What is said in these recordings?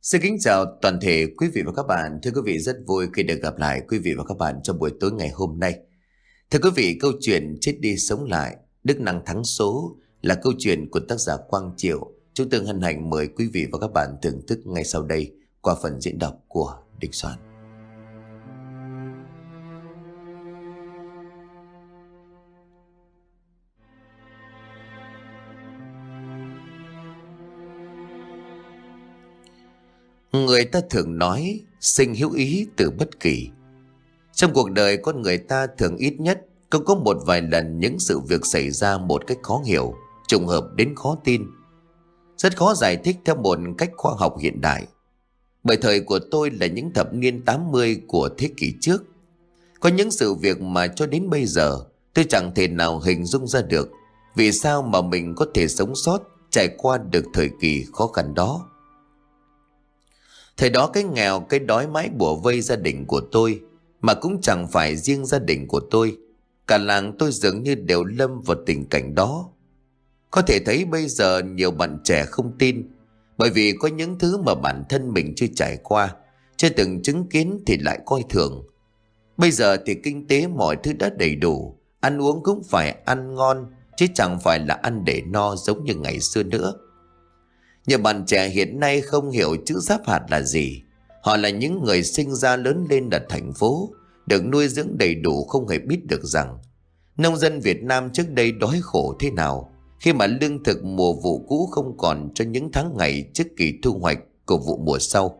Xin kính chào toàn thể quý vị và các bạn. Thưa quý vị, rất vui khi được gặp lại quý vị và các bạn trong buổi tối ngày hôm nay. Thưa quý vị, câu chuyện Chết đi sống lại, đức năng thắng số là câu chuyện của tác giả Quang Triệu. Chúng tôi hân hạnh mời quý vị và các bạn thưởng thức ngay sau đây qua phần diễn đọc của Đình Soạn. Người ta thường nói sinh hữu ý từ bất kỳ. Trong cuộc đời con người ta thường ít nhất cũng có một vài lần những sự việc xảy ra một cách khó hiểu, trùng hợp đến khó tin. Rất khó giải thích theo một cách khoa học hiện đại. Bởi thời của tôi là những thập niên 80 của thế kỷ trước. Có những sự việc mà cho đến bây giờ tôi chẳng thể nào hình dung ra được vì sao mà mình có thể sống sót, trải qua được thời kỳ khó khăn đó. Thời đó cái nghèo, cái đói mãi bủa vây gia đình của tôi, mà cũng chẳng phải riêng gia đình của tôi. Cả làng tôi dường như đều lâm vào tình cảnh đó. Có thể thấy bây giờ nhiều bạn trẻ không tin, bởi vì có những thứ mà bản thân mình chưa trải qua, chưa từng chứng kiến thì lại coi thường. Bây giờ thì kinh tế mọi thứ đã đầy đủ, ăn uống cũng phải ăn ngon, chứ chẳng phải là ăn để no giống như ngày xưa nữa. Nhiều bạn trẻ hiện nay không hiểu chữ giáp hạt là gì. Họ là những người sinh ra lớn lên ở thành phố, được nuôi dưỡng đầy đủ, không hề biết được rằng nông dân Việt Nam trước đây đói khổ thế nào khi mà lương thực mùa vụ cũ không còn cho những tháng ngày trước kỳ thu hoạch của vụ mùa sau.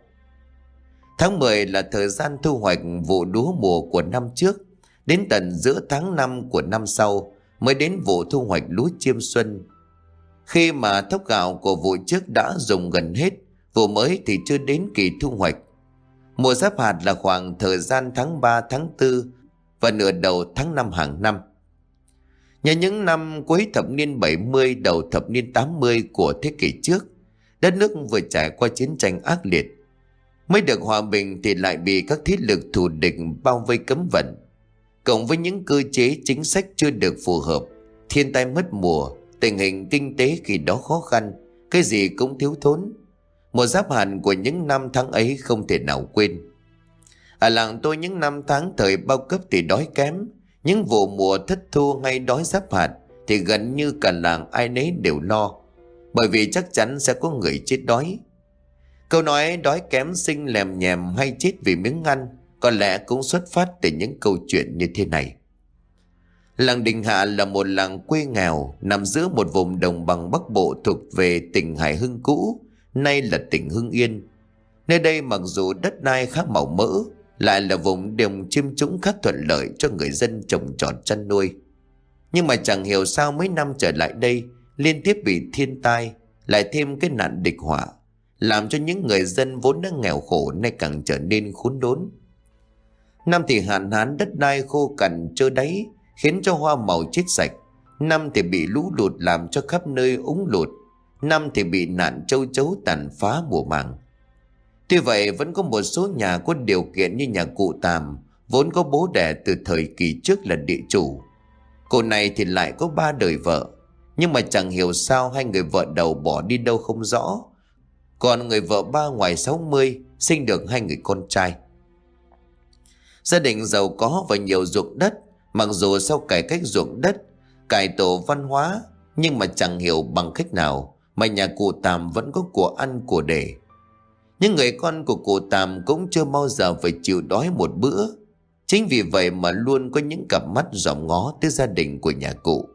Tháng 10 là thời gian thu hoạch vụ lúa mùa của năm trước, đến tận giữa tháng 5 của năm sau mới đến vụ thu hoạch lúa chiêm xuân. Khi mà thóc gạo của vụ trước đã dùng gần hết, vụ mới thì chưa đến kỳ thu hoạch. Mùa giáp hạt là khoảng thời gian tháng 3, tháng 4 và nửa đầu tháng 5 hàng năm. Nhờ những năm cuối thập niên 70, đầu thập niên 80 của thế kỷ trước, đất nước vừa trải qua chiến tranh ác liệt. Mới được hòa bình thì lại bị các thế lực thù địch bao vây cấm vận. Cộng với những cơ chế chính sách chưa được phù hợp, thiên tai mất mùa, tình hình kinh tế khi đó khó khăn, cái gì cũng thiếu thốn. Mùa giáp hạt của những năm tháng ấy không thể nào quên. Ở làng tôi những năm tháng thời bao cấp thì đói kém, những vụ mùa thất thu hay đói giáp hạt thì gần như cả làng ai nấy đều lo, bởi vì chắc chắn sẽ có người chết đói. Câu nói đói kém sinh lèm nhèm hay chết vì miếng ăn có lẽ cũng xuất phát từ những câu chuyện như thế này. Làng Đình Hạ là một làng quê nghèo nằm giữa một vùng đồng bằng Bắc Bộ thuộc về tỉnh Hải Hưng cũ, nay là tỉnh Hưng Yên. Nơi đây mặc dù đất đai khá màu mỡ, lại là vùng đồng chiêm trũng khá thuận lợi cho người dân trồng trọt chăn nuôi. Nhưng mà chẳng hiểu sao mấy năm trở lại đây liên tiếp bị thiên tai, lại thêm cái nạn địch họa, làm cho những người dân vốn đã nghèo khổ nay càng trở nên khốn đốn. Năm thì hạn hán, đất đai khô cằn trơ đáy, khiến cho hoa màu chết sạch. Năm thì bị lũ lụt làm cho khắp nơi úng lụt. Năm thì bị nạn châu chấu tàn phá mùa màng. Tuy vậy vẫn có một số nhà có điều kiện như nhà cụ Tàm, vốn có bố đẻ từ thời kỳ trước là địa chủ. Cô này thì lại có 3 đời vợ, nhưng mà chẳng hiểu sao hai người vợ đầu bỏ đi đâu không rõ. Còn người vợ ba ngoài 60 sinh được 2 người con trai. Gia đình giàu có và nhiều ruộng đất. Mặc dù sau cải cách ruộng đất, cải tổ văn hóa, nhưng mà chẳng hiểu bằng cách nào mà nhà cụ Tàm vẫn có của ăn của để. Những người con của cụ Tàm cũng chưa bao giờ phải chịu đói một bữa. Chính vì vậy mà luôn có những cặp mắt dòm ngó tới gia đình của nhà cụ.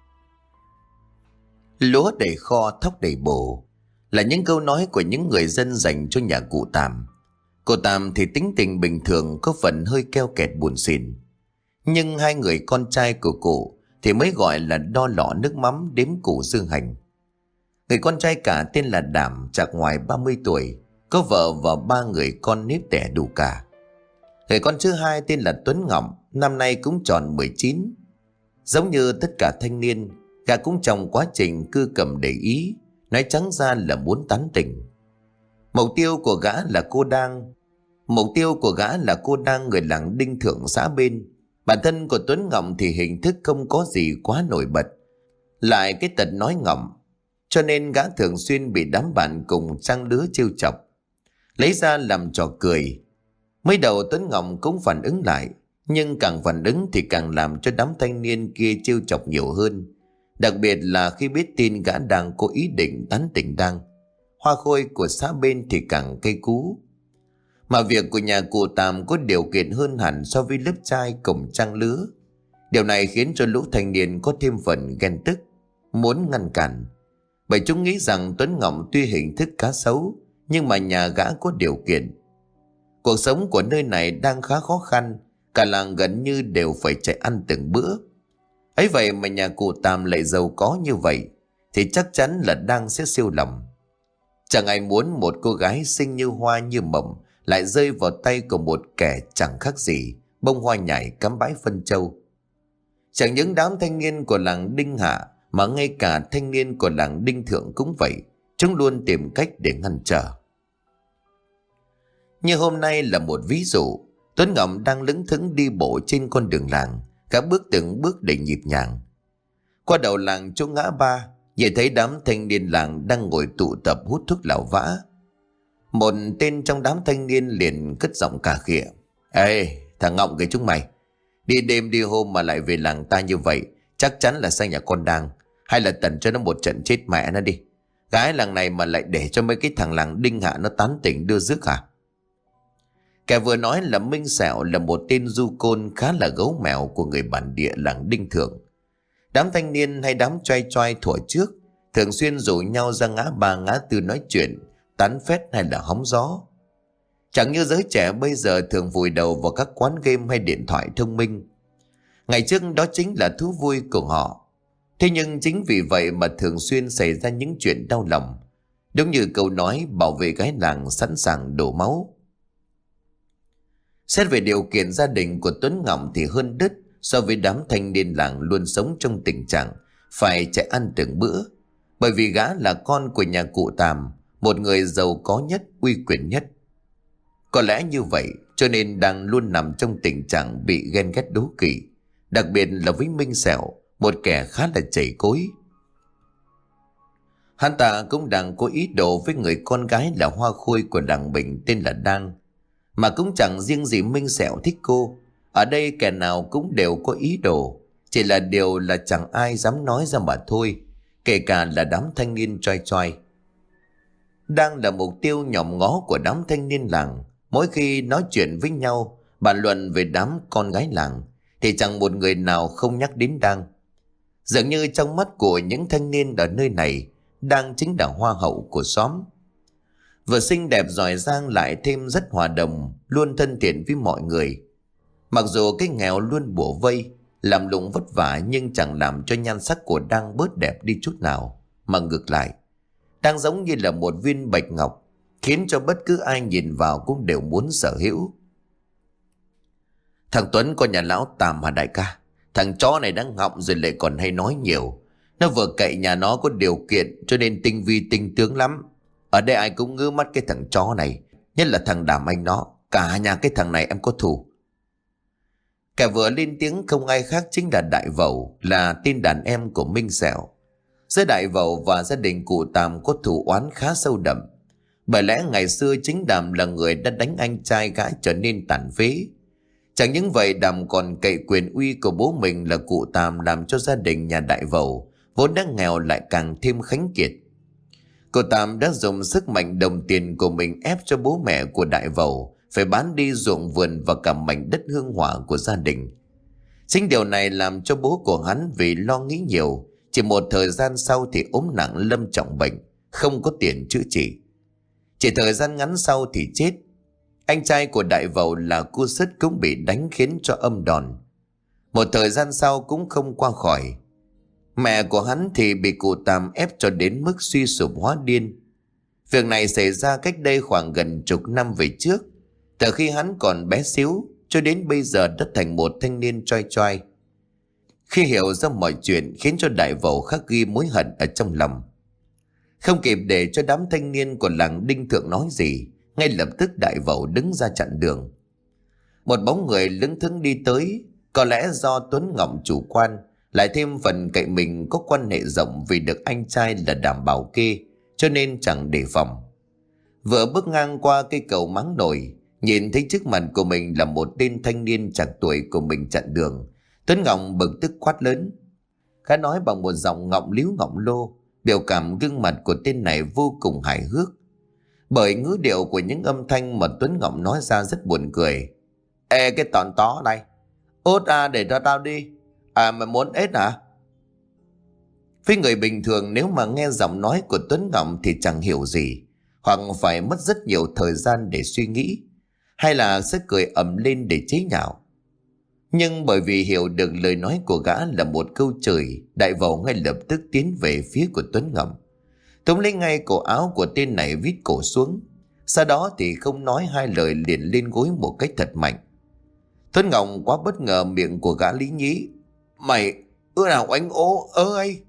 Lúa đầy kho, thóc đầy bồ là những câu nói của những người dân dành cho nhà cụ Tàm. Cụ Tàm thì tính tình bình thường, có phần hơi keo kẹt buồn xỉn. Nhưng 2 người con trai của cụ thì mới gọi là đo lọ nước mắm đếm củ dương hành. Người con trai cả tên là Đảm, chạc ngoài 30 tuổi, có vợ và 3 người con nếp tẻ đủ cả. Người con thứ hai tên là Tuấn Ngọc, năm nay cũng tròn 19. Giống như tất cả thanh niên, gã cũng trong quá trình cưa cầm để ý, nói trắng ra là muốn tán tỉnh. Mục tiêu của gã là cô Đang, người làng Đinh Thượng xã bên. Bản thân của Tuấn Ngọc thì hình thức không có gì quá nổi bật, lại cái tật nói ngọng, cho nên gã thường xuyên bị đám bạn cùng trang lứa trêu chọc. lấy ra làm trò cười. Mới đầu Tuấn Ngọc cũng phản ứng lại, nhưng càng phản ứng thì càng làm cho đám thanh niên kia trêu chọc nhiều hơn. Đặc biệt là khi biết tin gã đang có ý định tán tỉnh Đang. Hoa khôi của xã bên thì càng cay cú. Mà việc của nhà cụ Tàm có điều kiện hơn hẳn so với lớp trai cùng trang lứa. Điều này khiến cho lũ thanh niên có thêm phần ghen tức, muốn ngăn cản. Bởi chúng nghĩ rằng Tuấn Ngọc tuy hình thức khá xấu, nhưng mà nhà gã có điều kiện. Cuộc sống của nơi này đang khá khó khăn, cả làng gần như đều phải chạy ăn từng bữa. Ấy vậy mà nhà cụ Tàm lại giàu có như vậy, thì chắc chắn là Đang sẽ siêu lòng. Chẳng ai muốn một cô gái xinh như hoa như mộng lại rơi vào tay của một kẻ chẳng khác gì bông hoa nhài cắm bãi phân châu. Chẳng những đám thanh niên của làng Đinh Hạ mà ngay cả thanh niên của làng Đinh Thượng cũng vậy, chúng luôn tìm cách để ngăn trở. Như hôm nay là một ví dụ. Tuấn Ngọc đang lững thững đi bộ trên con đường làng, cả bước từng bước đầy nhịp nhàng. Qua đầu làng chỗ ngã ba, nhìn thấy đám thanh niên làng đang ngồi tụ tập hút thuốc lào vã. Một tên trong đám thanh niên liền cất giọng cà khịa: "Ê, thằng Ngọc kìa chúng mày, đi đêm đi hôm mà lại về làng ta như vậy, chắc chắn là sang nhà con Đang, hay là tẩn cho nó một trận chết mẹ nó đi. Gái làng này mà lại để cho mấy cái thằng làng Đinh Hạ nó tán tỉnh đưa rước hả?" Kẻ vừa nói là Minh Sẹo, là một tên du côn khá là gấu mèo của người bản địa làng Đinh Thượng. Đám thanh niên hay đám choai choai thuở trước thường xuyên rủ nhau ra ngã ba ngã tư nói chuyện, tán phét hay là hóng gió. Chẳng như giới trẻ bây giờ thường vùi đầu vào các quán game hay điện thoại thông minh. Ngày trước đó chính là thú vui của họ. Thế nhưng chính vì vậy mà thường xuyên xảy ra những chuyện đau lòng. Đúng như câu nói bảo vệ gái làng sẵn sàng đổ máu. Xét về điều kiện gia đình của Tuấn Ngọc thì hơn đứt so với đám thanh niên làng luôn sống trong tình trạng phải chạy ăn từng bữa. Bởi vì gã là con của nhà cụ Tàm, một người giàu có nhất, uy quyền nhất. Có lẽ như vậy cho nên đang luôn nằm trong tình trạng bị ghen ghét đố kỵ, đặc biệt là với Minh Sẹo, một kẻ khá là chảy cối. Hắn ta cũng đang có ý đồ với người con gái là hoa khôi của làng mình tên là Đang. Mà cũng chẳng riêng gì Minh Sẹo thích cô. Ở đây kẻ nào cũng đều có ý đồ, chỉ là điều là chẳng ai dám nói ra mà thôi, kể cả là đám thanh niên choai choai. Đang là mục tiêu nhòm ngó của đám thanh niên làng. Mỗi khi nói chuyện với nhau, bàn luận về đám con gái làng, thì chẳng một người nào không nhắc đến Đang. Dường như trong mắt của những thanh niên ở nơi này, Đang chính là hoa hậu của xóm. Vừa xinh đẹp giỏi giang lại thêm rất hòa đồng, luôn thân thiện với mọi người. Mặc dù cái nghèo luôn bủa vây, làm lụng vất vả, nhưng chẳng làm cho nhan sắc của Đang bớt đẹp đi chút nào, mà ngược lại, Đang giống như là một viên bạch ngọc, khiến cho bất cứ ai nhìn vào cũng đều muốn sở hữu. Thằng Tuấn con nhà lão Tàm hả đại ca? Thằng chó này đang ngọng rồi lại còn hay nói nhiều. Nó vừa cậy nhà nó có điều kiện cho nên tinh vi tinh tướng lắm. Ở đây ai cũng ngứa mắt cái thằng chó này, nhất là thằng Đàm anh nó. Cả nhà cái thằng này em có thù. Kẻ vừa lên tiếng không ai khác chính là Đại Vẩu, là tên đàn em của Minh Sẹo. Giữa Đại Vẩu và gia đình cụ Tàm có thù oán khá sâu đậm. Bởi lẽ ngày xưa chính Đàm là người đã đánh anh trai gã trở nên tàn phế. Chẳng những vậy, Đàm còn cậy quyền uy của bố mình là cụ Tàm, làm cho gia đình nhà Đại Vẩu vốn đã nghèo lại càng thêm khánh kiệt. Cụ Tàm đã dùng sức mạnh đồng tiền của mình ép cho bố mẹ của Đại Vẩu phải bán đi ruộng vườn và cả mảnh đất hương hỏa của gia đình. Chính điều này làm cho bố của hắn vì lo nghĩ nhiều, chỉ một thời gian sau thì ốm nặng lâm trọng bệnh, không có tiền chữa trị. Chỉ thời gian ngắn sau thì chết. Anh trai của Đại Vẩu là Cu Sứt cũng bị đánh khiến cho âm đòn. Một thời gian sau cũng không qua khỏi. Mẹ của hắn thì bị cụ Tàm ép cho đến mức suy sụp hóa điên. Việc này xảy ra cách đây khoảng gần chục năm về trước. Từ khi hắn còn bé xíu cho đến bây giờ đã thành một thanh niên choai choai. Khi hiểu ra mọi chuyện khiến cho Đại Vẩu khắc ghi mối hận ở trong lòng. Không kịp để cho đám thanh niên của làng Đinh Thượng nói gì, ngay lập tức Đại Vẩu đứng ra chặn đường. Một bóng người lững thững đi tới. Có lẽ do Tuấn Ngọc chủ quan, lại thêm phần cậy mình có quan hệ rộng vì được anh trai là Đàm bảo kê, cho nên chẳng đề phòng. Vừa bước ngang qua cây cầu máng nổi, nhìn thấy trước mặt của mình là một tên thanh niên chạc tuổi của mình chặn đường, Tuấn Ngọc bực tức quát lớn. Gã nói bằng một giọng ngọng líu ngọng lô, biểu cảm gương mặt của tên này vô cùng hài hước. Bởi ngữ điệu của những âm thanh mà Tuấn Ngọc nói ra rất buồn cười. Ê cái tòn tó này, ốt à, để cho tao đi. À mày muốn ếch hả? Với người bình thường nếu mà nghe giọng nói của Tuấn Ngọc thì chẳng hiểu gì, hoặc phải mất rất nhiều thời gian để suy nghĩ, hay là sẽ cười ầm lên để chế nhạo. Nhưng bởi vì hiểu được lời nói của gã là một câu chửi, đại vầu ngay lập tức tiến về phía của Tuấn Ngọc, túm lấy ngay cổ áo của tên này vít cổ xuống. Sau đó thì không nói hai lời liền lên gối một cách thật mạnh. Tuấn Ngọc quá bất ngờ, miệng của gã lý nhí. Mày ưa nào oánh ố ơi.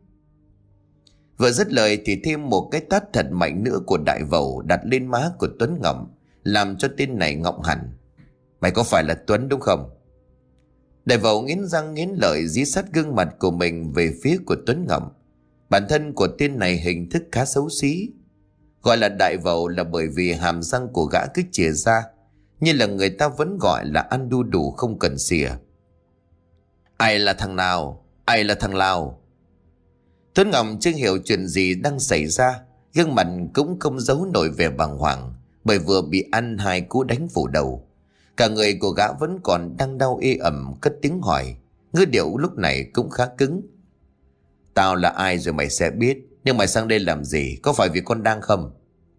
Vừa dứt lời thì thêm một cái tát thật mạnh nữa của đại vầu đặt lên má của Tuấn Ngọc, làm cho tên này ngọng hẳn. Mày có phải là Tuấn đúng không? Đại vầu nghiến răng nghiến lợi dí sát gương mặt của mình về phía của Tuấn Ngọc. Bản thân của tên này hình thức khá xấu xí. Gọi là đại vầu là bởi vì hàm răng của gã cứ chìa ra, như là người ta vẫn gọi là ăn đu đủ không cần xỉa. Ai là thằng nào? Ai là thằng Lào? Tuấn Ngọc chưa hiểu chuyện gì đang xảy ra, gương mặt cũng không giấu nổi vẻ bàng hoàng, bởi vừa bị ăn hai cú đánh phủ đầu. Cả người của gã vẫn còn đang đau ê ẩm, cất tiếng hỏi, ngữ điệu lúc này cũng khá cứng. Tao là ai rồi mày sẽ biết, nhưng mày sang đây làm gì, có phải vì con đang không?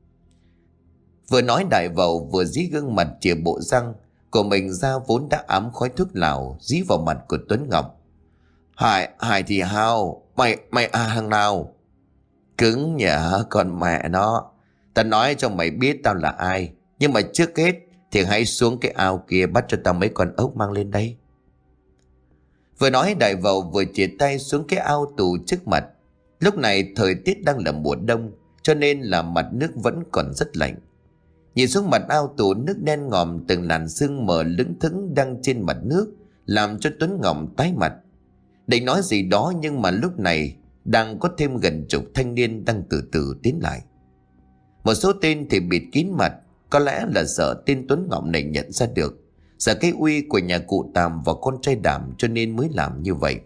Vừa nói đại vầu vừa dí gương mặt chìa bộ răng của mình ra vốn đã ám khói thuốc lào dí vào mặt của Tuấn Ngọc. Hải thì hao, mày thằng nào? Cứng nhở con mẹ nó. Tao nói cho mày biết tao là ai, nhưng mà trước hết thì hãy xuống cái ao kia bắt cho tao mấy con ốc mang lên đây. Vừa nói đại vầu vừa chỉ tay xuống cái ao tù trước mặt. Lúc này thời tiết đang là mùa đông, cho nên là mặt nước vẫn còn rất lạnh. Nhìn xuống mặt ao tù, nước đen ngòm từng làn sương mờ lững thững đang trên mặt nước, làm cho Tuấn Ngọc tái mặt. Định nói gì đó nhưng mà lúc này đang có thêm gần chục thanh niên đang từ từ tiến lại. Một số tên thì bịt kín mặt, có lẽ là sợ tên Tuấn Ngọc này nhận ra được, sợ cái uy của nhà cụ Tàm và con trai Đảm cho nên mới làm như vậy.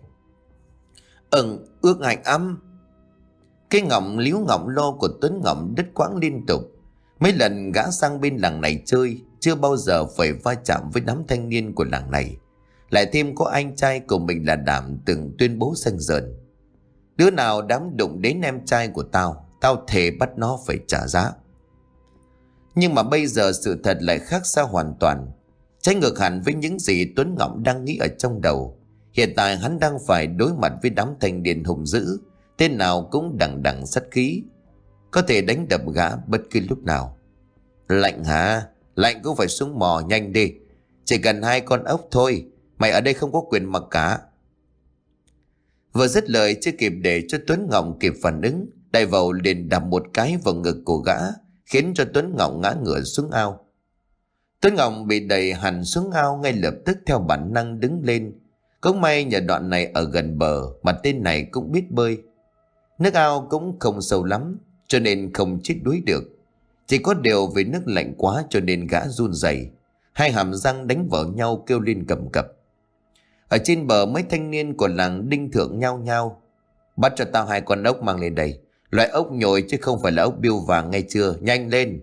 Ước hạnh âm. Cái ngọng líu ngọng lo của Tuấn Ngọc đứt quãng liên tục. Mấy lần gã sang bên làng này chơi, chưa bao giờ phải va chạm với đám thanh niên của làng này. Lại thêm có anh trai của mình là Đảm từng tuyên bố xanh dờn. Đứa nào dám đụng đến em trai của tao, tao thề bắt nó phải trả giá. Nhưng mà bây giờ sự thật lại khác xa hoàn toàn, trái ngược hẳn với những gì Tuấn Ngọc đang nghĩ ở trong đầu. Hiện tại hắn đang phải đối mặt với đám thanh niên hung dữ, tên nào cũng đằng đằng sát khí, có thể đánh đập gã bất cứ lúc nào. Lạnh hả? Lạnh cũng phải xuống mò nhanh đi. Chỉ cần hai con ốc thôi, mày ở đây không có quyền mặc cả. Vừa dứt lời chưa kịp để cho Tuấn Ngọc kịp phản ứng, đại vầu liền đập một cái vào ngực của gã, khiến cho Tuấn Ngọc ngã ngửa xuống ao. Tuấn Ngọc bị đẩy hẳn xuống ao ngay lập tức theo bản năng đứng lên. Cũng may nhờ đoạn này ở gần bờ mà tên này cũng biết bơi. Nước ao cũng không sâu lắm cho nên không chết đuối được. Chỉ có điều vì nước lạnh quá cho nên gã run rẩy, hai hàm răng đánh vào nhau kêu lên cầm cập. Ở trên bờ mấy thanh niên của làng đinh thượng nhao nhao. Bắt cho tao hai con ốc mang lên đây. Loại ốc nhồi chứ không phải là ốc biêu vàng nghe chưa, nhanh lên.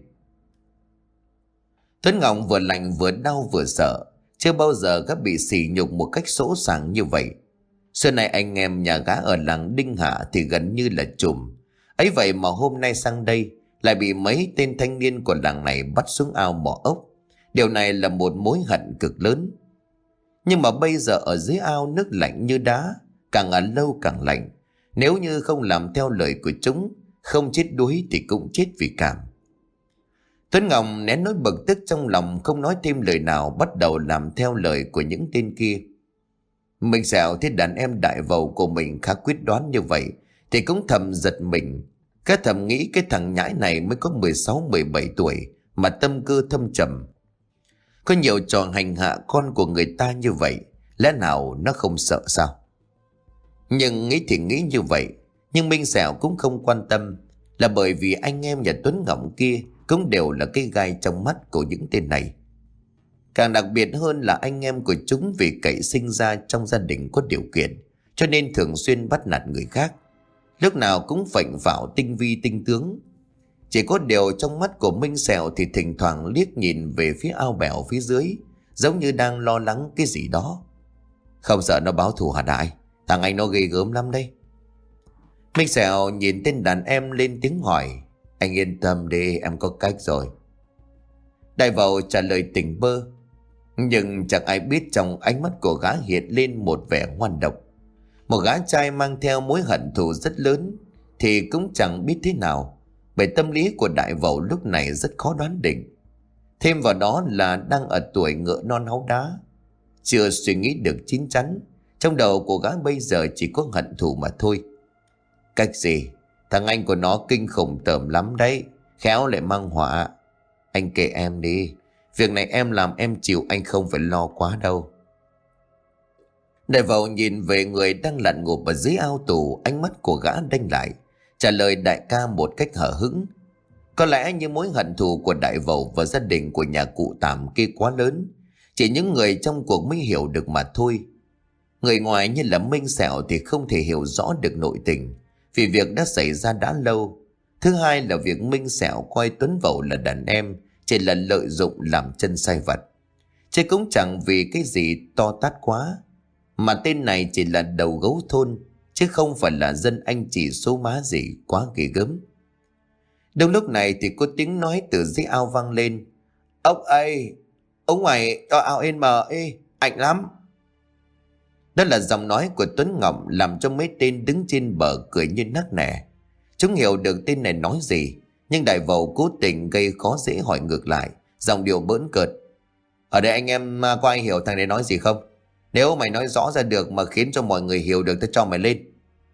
Tuấn Ngọc vừa lạnh vừa đau vừa sợ, chưa bao giờ gã bị sỉ nhục một cách sỗ sàng như vậy. Xưa này anh em nhà gã ở làng Đinh Hạ thì gần như là trùm. Ấy vậy mà hôm nay sang đây lại bị mấy tên thanh niên của làng này bắt xuống ao mò ốc. Điều này là một mối hận cực lớn. Nhưng mà bây giờ ở dưới ao nước lạnh như đá, càng ở lâu càng lạnh. Nếu như không làm theo lời của chúng, không chết đuối thì cũng chết vì cảm. Tuấn Ngọc nén nỗi bực tức trong lòng, không nói thêm lời nào, bắt đầu làm theo lời của những tên kia. Mình xạo thấy đàn em đại vầu của mình khá quyết đoán như vậy thì cũng thầm giật mình. Cái thầm nghĩ cái thằng nhãi này mới có 16-17 tuổi mà tâm cơ thâm trầm. Có nhiều trò hành hạ con của người ta như vậy, lẽ nào nó không sợ sao? Nhưng nghĩ thì nghĩ như vậy, nhưng Minh Sẹo cũng không quan tâm, là bởi vì anh em nhà Tuấn Ngọc kia cũng đều là cái gai trong mắt của những tên này. Càng đặc biệt hơn là anh em của chúng vì cậy sinh ra trong gia đình có điều kiện, cho nên thường xuyên bắt nạt người khác, lúc nào cũng phảnh phảo tinh vi tinh tướng. Chỉ có điều trong mắt của Minh Sẹo thì thỉnh thoảng liếc nhìn về phía ao bèo phía dưới, giống như đang lo lắng cái gì đó. Không sợ nó báo thù hả đại? Thằng anh nó ghê gớm lắm đấy. Minh Sẹo nhìn tên đàn em lên tiếng hỏi. Anh yên tâm đi, em có cách rồi. Đại Vậu trả lời tỉnh bơ, nhưng chẳng ai biết trong ánh mắt của gã hiện lên một vẻ ngoan độc. Một gã trai mang theo mối hận thù rất lớn thì cũng chẳng biết thế nào, bởi tâm lý của Đại Vậu lúc này rất khó đoán định. Thêm vào đó là đang ở tuổi ngựa non háu đá, chưa suy nghĩ được chín chắn. Trong đầu của gã bây giờ chỉ có hận thù mà thôi. Cách gì? Thằng anh của nó kinh khủng tởm lắm đấy, khéo lại mang họa. Anh kệ em đi, việc này em làm em chịu, anh không phải lo quá đâu. Đại Vậu nhìn về người đang lặn ngụp ở dưới ao tù, ánh mắt của gã đanh lại, trả lời đại ca một cách hờ hững. Có lẽ như mối hận thù của Đại Vậu và gia đình của nhà cụ Tảm kia quá lớn, chỉ những người trong cuộc mới hiểu được mà thôi. Người ngoài như là Minh Sẹo thì không thể hiểu rõ được nội tình, vì việc đã xảy ra đã lâu. Thứ hai là việc Minh Sẹo coi Tuấn Vậu là đàn em, chỉ là lợi dụng làm chân sai vặt. Chứ cũng chẳng vì cái gì to tát quá, mà tên này chỉ là đầu gấu thôn, chứ không phải là dân anh chị số má gì quá ghê gớm. Đúng lúc này thì có tiếng nói từ dưới ao vang lên. Ông ơi, ông ngoài cho ao in mờ ê, ảnh lắm. Đó là giọng nói của Tuấn Ngọc, làm cho mấy tên đứng trên bờ cười như nắc nẻ. Chúng hiểu được tên này nói gì, nhưng Đại Vậu cố tình gây khó dễ hỏi ngược lại, giọng điệu bỡn cợt. Ở đây anh em có ai hiểu thằng này nói gì không? Nếu mày nói rõ ra được mà khiến cho mọi người hiểu được, tao cho mày lên.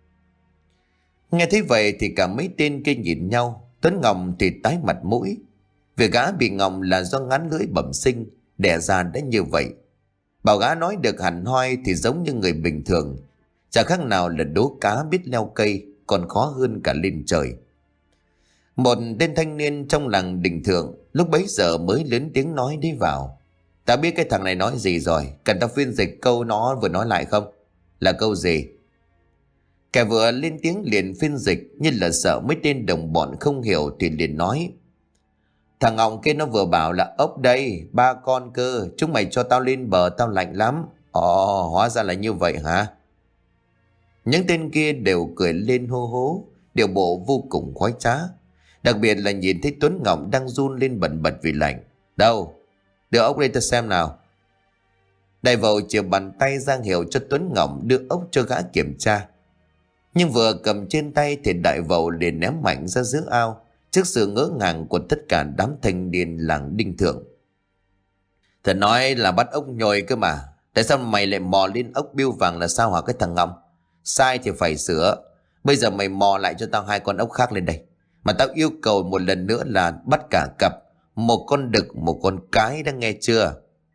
Nghe thấy vậy thì cả mấy tên kia nhìn nhau. Tuấn Ngọc thì tái mặt mũi. Việc gã bị ngọng là do ngắn lưỡi bẩm sinh, đẻ ra đã như vậy. Bảo gã nói được hẳn hoi thì giống như người bình thường, chả khác nào là đố cá biết leo cây, còn khó hơn cả lên trời. Một tên thanh niên trong làng Đình Thượng lúc bấy giờ mới lớn tiếng nói đi vào. Ta biết cái thằng này nói gì rồi, cần ta phiên dịch câu nó vừa nói lại không? Là câu gì? Kẻ vừa lên tiếng liền phiên dịch, như là sợ mấy tên đồng bọn không hiểu thì liền nói. Thằng Ngọc kia nó vừa bảo là ốc đây, 3 con cơ, chúng mày cho tao lên bờ, tao lạnh lắm. Ồ, hóa ra là như vậy hả? Những tên kia đều cười lên hô hố, điều bộ vô cùng khoái trá. Đặc biệt là nhìn thấy Tuấn Ngọc đang run lên bần bật vì lạnh. Đâu? Đưa ốc đây ta xem nào. Đại Vậu chìa bàn tay ra hiệu cho Tuấn Ngọc đưa ốc cho gã kiểm tra. Nhưng vừa cầm trên tay thì Đại Vậu liền ném mạnh ra giữa ao, trước sự ngỡ ngàng của tất cả đám thanh niên làng Đinh Thượng. Thật nói là bắt ốc nhồi cơ mà, tại sao mày lại mò lên ốc biêu vàng là sao hả cái thằng Ngọc? Sai thì phải sửa. Bây giờ mày mò lại cho tao 2 con ốc khác lên đây, mà tao yêu cầu một lần nữa là bắt cả cặp, 1 con đực 1 con cái, đã nghe chưa?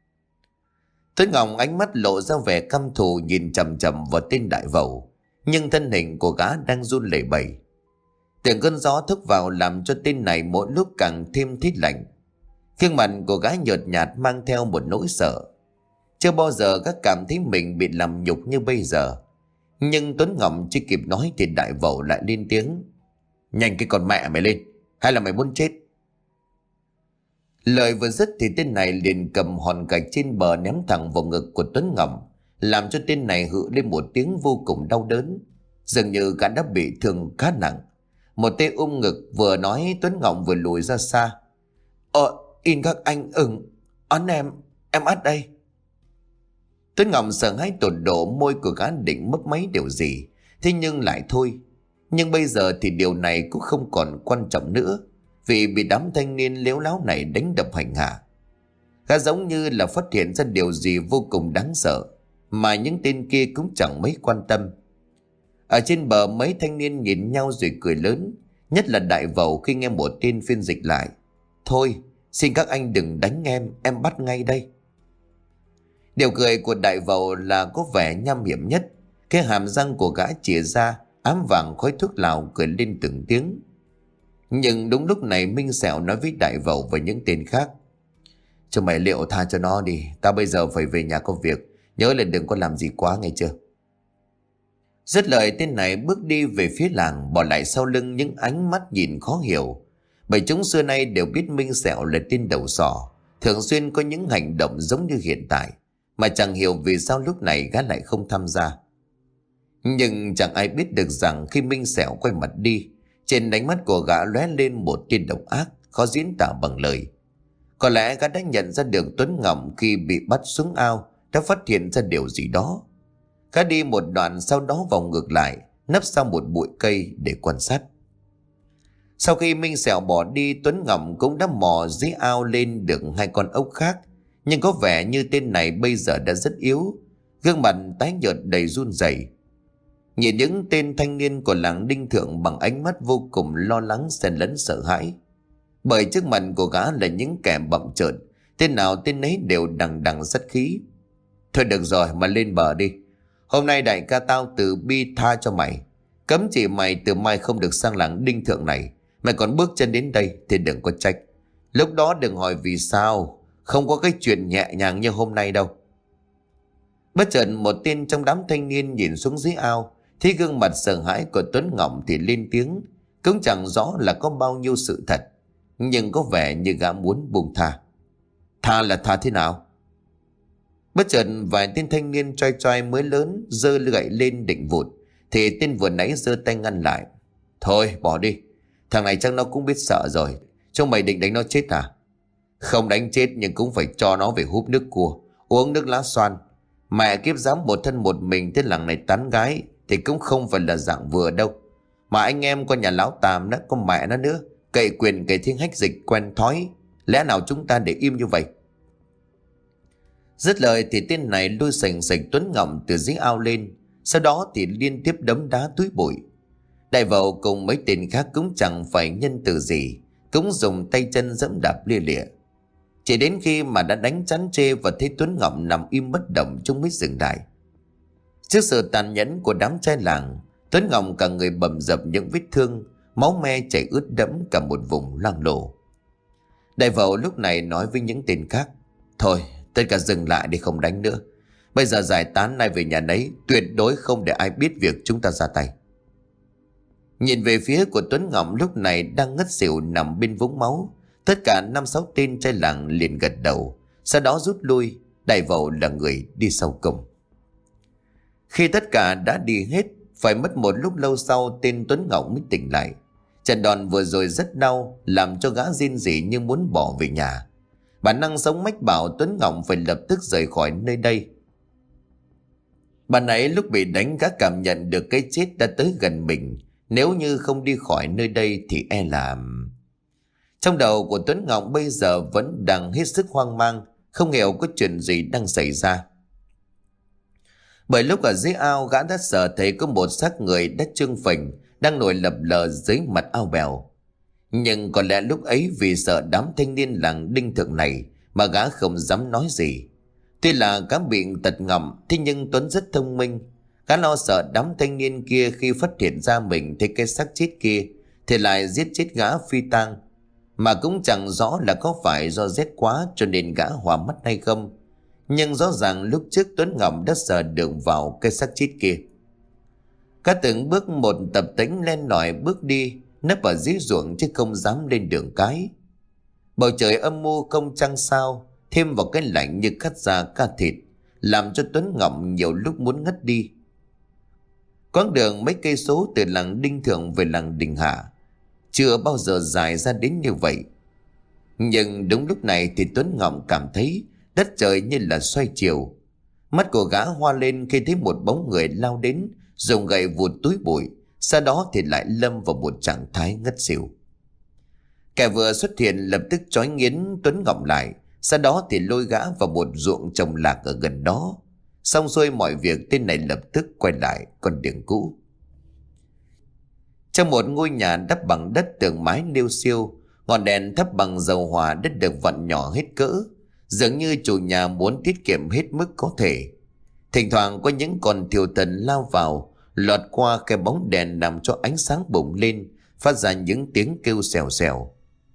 Tuấn Ngọc ánh mắt lộ ra vẻ căm thù, nhìn chằm chằm vào tên Đại Vậu, nhưng thân hình của gã đang run lẩy bẩy. Từng cơn gió thốc vào làm cho tên này mỗi lúc càng thêm thít lạnh. Gương mặt của gã nhợt nhạt mang theo một nỗi sợ. Chưa bao giờ gã cảm thấy mình bị làm nhục như bây giờ. Nhưng Tuấn Ngọc chưa kịp nói thì Đại Vậu lại lên tiếng. Nhanh cái con mẹ mày lên, hay là mày muốn chết? Lời vừa dứt thì tên này liền cầm hòn gạch trên bờ ném thẳng vào ngực của Tuấn Ngọc, làm cho tên này hự lên một tiếng vô cùng đau đớn, dường như gã đã bị thương khá nặng. Một tên ngực vừa nói, Tuấn Ngọc vừa lùi ra xa. In các anh ấn em ắt đây. Tuấn Ngọc sợ hãi tột độ, môi của gã định mấp máy điều gì, thế nhưng lại thôi. Nhưng bây giờ thì điều này cũng không còn quan trọng nữa, vì bị đám thanh niên lếu láo này đánh đập hành hạ. Gã giống như là phát hiện ra điều gì vô cùng đáng sợ, mà những tên kia cũng chẳng mấy quan tâm. Ở trên bờ mấy thanh niên nhìn nhau rồi cười lớn, nhất là Đại Vậu khi nghe một tên phiên dịch lại. Thôi, xin các anh đừng đánh em bắt ngay đây. Điều cười của Đại Vậu là có vẻ nham hiểm nhất. Cái hàm răng của gã chìa ra ám vàng khói thuốc lào, cười lên từng tiếng. Nhưng đúng lúc này Minh Sẹo nói với Đại Vẩu và những tên khác: Cho mày liệu tha cho nó đi, tao bây giờ phải về nhà có việc, nhớ là đừng có làm gì quá nghe chưa. Dứt lời, tên này bước đi về phía làng, bỏ lại sau lưng những ánh mắt nhìn khó hiểu. Bởi chúng xưa nay đều biết Minh Sẹo là tên đầu sỏ, thường xuyên có những hành động giống như hiện tại, mà chẳng hiểu vì sao lúc này gã lại không tham gia. Nhưng chẳng ai biết được rằng khi Minh Sẹo quay mặt đi, trên ánh mắt của gã lóe lên một tia độc ác, khó diễn tả bằng lời. Có lẽ gã đã nhận ra được Tuấn Ngọc khi bị bắt xuống ao đã phát hiện ra điều gì đó. Gã đi một đoạn, sau đó vòng ngược lại, nấp sau một bụi cây để quan sát. Sau khi Minh Sẹo bỏ đi, Tuấn Ngọc cũng đã mò dưới ao lên được 2 con ốc khác, nhưng có vẻ như tên này bây giờ đã rất yếu, gương mặt tái nhợt đầy run rẩy. Nhìn những tên thanh niên của làng Đinh Thượng bằng ánh mắt vô cùng lo lắng xen lẫn sợ hãi. Bởi trước mặt của gã là những kẻ bậm trợn, tên nào tên ấy đều đằng đằng sát khí. Thôi được rồi, mà lên bờ đi. Hôm nay đại ca tao từ bi tha cho mày, cấm chỉ mày từ mai không được sang làng Đinh Thượng này. Mày còn bước chân đến đây thì đừng có trách. Lúc đó đừng hỏi vì sao, không có cái chuyện nhẹ nhàng như hôm nay đâu. Bất chợt một tên trong đám thanh niên nhìn xuống dưới ao, thấy gương mặt sợ hãi của Tuấn Ngọc thì lên tiếng, cũng chẳng rõ là có bao nhiêu sự thật, nhưng có vẻ như gã muốn buông tha. Tha là tha thế nào? Bất chợt vài tên thanh niên trai trai mới lớn giơ gậy lên định vụt, thì tên vừa nãy giơ tay ngăn lại. Thôi bỏ đi, thằng này chắc nó cũng biết sợ rồi. Chúng mày định đánh nó chết à? Không đánh chết nhưng cũng phải cho nó về húp nước cua, uống nước lá xoan. Mẹ kiếp dám một thân một mình tới làng này tán gái thì cũng không phải là dạng vừa đâu. Mà anh em con nhà lão Tàm đó, con mẹ nó nữa, cậy quyền cậy thiên hách dịch quen thói. Lẽ nào chúng ta để im như vậy? Dứt lời thì tên này lôi sành sạch Tuấn Ngọc từ dưới ao lên, sau đó thì liên tiếp đấm đá túi bụi. Đại Vẩu cùng mấy tên khác cũng chẳng phải nhân từ gì, cũng dùng tay chân giẫm đạp lia lịa. Chỉ đến khi mà đã đánh chán chê và thấy Tuấn Ngọc nằm im bất động, chúng mới dừng lại. Trước sự tàn nhẫn của đám trai làng, Tuấn Ngọc cả người bầm dập những vết thương, máu me chảy ướt đẫm cả một vùng loang lổ. Đại Vẩu lúc này nói với những tên khác: Thôi tất cả dừng lại đi, không đánh nữa. Bây giờ giải tán, nay về nhà nấy, tuyệt đối không để ai biết việc chúng ta ra tay. Nhìn về phía của Tuấn Ngọc lúc này đang ngất xỉu nằm bên vũng máu, tất cả 5-6 tên trai làng liền gật đầu, sau đó rút lui. Đại Vẩu là người đi sau cùng. Khi tất cả đã đi hết, phải mất một lúc lâu sau tên Tuấn Ngọc mới tỉnh lại. Trận đòn vừa rồi rất đau, làm cho gã rên rỉ như muốn bỏ về nhà. Bản năng sống mách bảo Tuấn Ngọc phải lập tức rời khỏi nơi đây. Bạn ấy lúc bị đánh gã cảm nhận được cái chết đã tới gần mình. Nếu như không đi khỏi nơi đây thì e là... Trong đầu của Tuấn Ngọc bây giờ vẫn đang hết sức hoang mang, không hiểu có chuyện gì đang xảy ra. Bởi lúc ở dưới ao, gã đã sợ thấy có một xác người đã trương phình đang nổi lập lờ dưới mặt ao bèo. Nhưng có lẽ lúc ấy vì sợ đám thanh niên làng Đinh Thượng này mà gã không dám nói gì. Tuy là gã bị tật ngầm, thế nhưng Tuấn rất thông minh. Gã lo sợ đám thanh niên kia khi phát hiện ra mình thấy cái xác chết kia thì lại giết chết gã phi tang. Mà cũng chẳng rõ là có phải do rét quá cho nên gã hòa mắt hay không. Nhưng rõ ràng lúc trước Tuấn Ngọc đã sờ được vào cái xác chết kia. Gã từng bước một tập tễnh len lỏi bước đi, nấp ở dưới ruộng chứ không dám lên đường cái. Bầu trời âm mưu không trăng sao, thêm vào cái lạnh như cắt da ca thịt, làm cho Tuấn Ngọc nhiều lúc muốn ngất đi. Quãng đường mấy cây số từ làng Đinh Thượng về làng Đình Hạ chưa bao giờ dài ra đến như vậy. Nhưng đúng lúc này thì Tuấn Ngọc cảm thấy đất trời như là xoay chiều. Mắt của gã hoa lên khi thấy một bóng người lao đến, dùng gậy vụt túi bụi, sau đó thì lại lâm vào một trạng thái ngất xỉu. Kẻ vừa xuất hiện lập tức trói nghiến Tuấn Ngọc lại, sau đó thì lôi gã vào một ruộng trồng lạc ở gần đó. Xong xuôi mọi việc, tên này lập tức quay lại con đường cũ. Trong một ngôi nhà đắp bằng đất tường mái liêu xiêu, ngọn đèn thắp bằng dầu hỏa đã được vặn nhỏ hết cỡ, dường như chủ nhà muốn tiết kiệm hết mức có thể. Thỉnh thoảng có những con thiêu thần lao vào, lọt qua cái bóng đèn làm cho ánh sáng bùng lên, phát ra những tiếng kêu xèo xèo.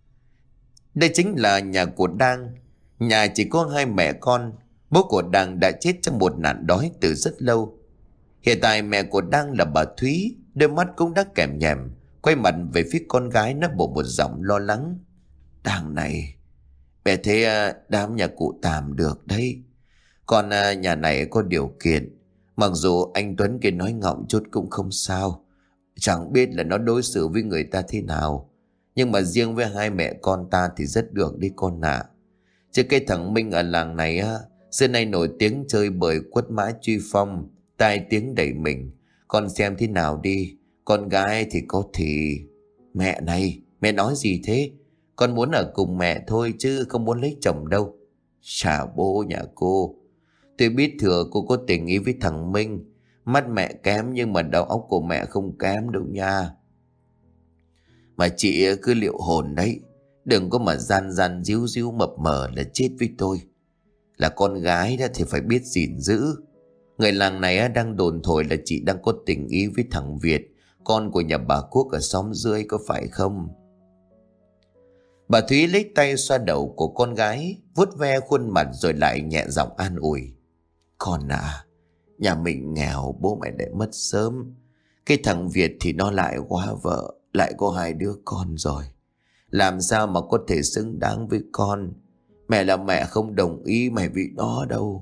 Đây chính là nhà của Đang. Nhà chỉ có hai mẹ con. Bố của Đang đã chết trong một nạn đói từ rất lâu. Hiện tại mẹ của Đang là bà Thúy, đôi mắt cũng đã kèm nhèm, quay mặt về phía con gái, nó bộ một giọng lo lắng. Đang này, mẹ thấy đám nhà cụ tạm được đấy. Còn nhà này có điều kiện. Mặc dù anh Tuấn kia nói ngọng chút cũng không sao. Chẳng biết là nó đối xử với người ta thế nào, nhưng mà riêng với hai mẹ con ta thì rất được đi con ạ. Chứ cái thằng Minh ở làng này á, xưa nay nổi tiếng chơi bời quất mã truy phong, tai tiếng đầy mình. Con xem thế nào đi. Con gái thì có thì... Mẹ này, mẹ nói gì thế? Con muốn ở cùng mẹ thôi chứ không muốn lấy chồng đâu. Chà bố nhà cô. Tôi biết thừa cô có tình ý với thằng Minh. Mắt mẹ kém nhưng mà đầu óc của mẹ không kém đâu nha. Mà chị cứ liệu hồn đấy. Đừng có mà gian gian díu díu mập mờ là chết với tôi. Là con gái đó thì phải biết gìn giữ. Người làng này đang đồn thổi là chị đang có tình ý với thằng Việt, con của nhà bà Quốc ở xóm dưới, có phải không? Bà Thúy lấy tay xoa đầu của con gái, vuốt ve khuôn mặt rồi lại nhẹ giọng an ủi. Con à, nhà mình nghèo, bố mẹ lại mất sớm. Cái thằng Việt thì nó lại quá vợ, lại có hai đứa con rồi. Làm sao mà có thể xứng đáng với con? Mẹ là mẹ không đồng ý mày vì nó đâu.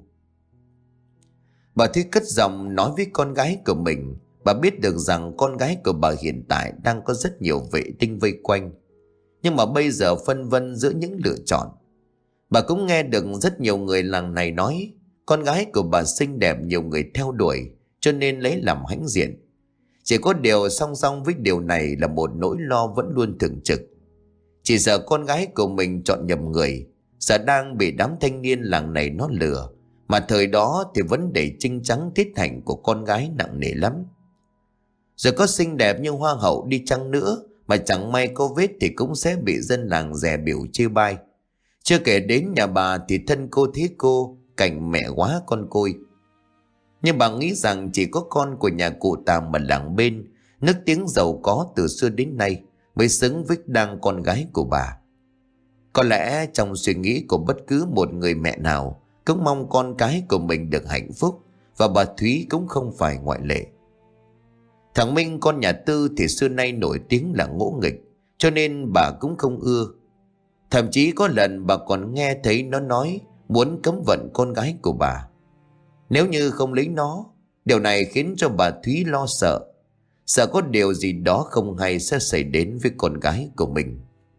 Bà Thúy cất giọng nói với con gái của mình. Bà biết được rằng con gái của bà hiện tại đang có rất nhiều vệ tinh vây quanh, nhưng mà bây giờ phân vân giữa những lựa chọn. Bà cũng nghe được rất nhiều người làng này nói con gái của bà xinh đẹp, nhiều người theo đuổi, cho nên lấy làm hãnh diện. Chỉ có điều song song với điều này là một nỗi lo vẫn luôn thường trực. Chỉ sợ con gái của mình chọn nhầm người, sợ đang bị đám thanh niên làng này nó lừa. Mà thời đó thì vấn đề trinh trắng tiết hạnh của con gái nặng nề lắm. Rồi có xinh đẹp như hoa hậu đi chăng nữa, mà chẳng may có vết thì cũng sẽ bị dân làng dè biểu chê bai. Chưa kể đến nhà bà thì thân cô thế cô, cảnh mẹ quá con côi. Nhưng bà nghĩ rằng chỉ có con của nhà cụ Tàm mà làng bên, nức tiếng giàu có từ xưa đến nay, mới xứng với Đang con gái của bà. Có lẽ trong suy nghĩ của bất cứ một người mẹ nào cũng mong con cái của mình được hạnh phúc, và bà Thúy cũng không phải ngoại lệ. Thằng Minh con nhà Tư thì xưa nay nổi tiếng là ngỗ nghịch, cho nên bà cũng không ưa. Thậm chí có lần bà còn nghe thấy nó nói muốn cấm vận con gái của bà. Nếu như không lấy nó, điều này khiến cho bà Thúy lo sợ. Sợ có điều gì đó không hay sẽ xảy đến với con gái của mình.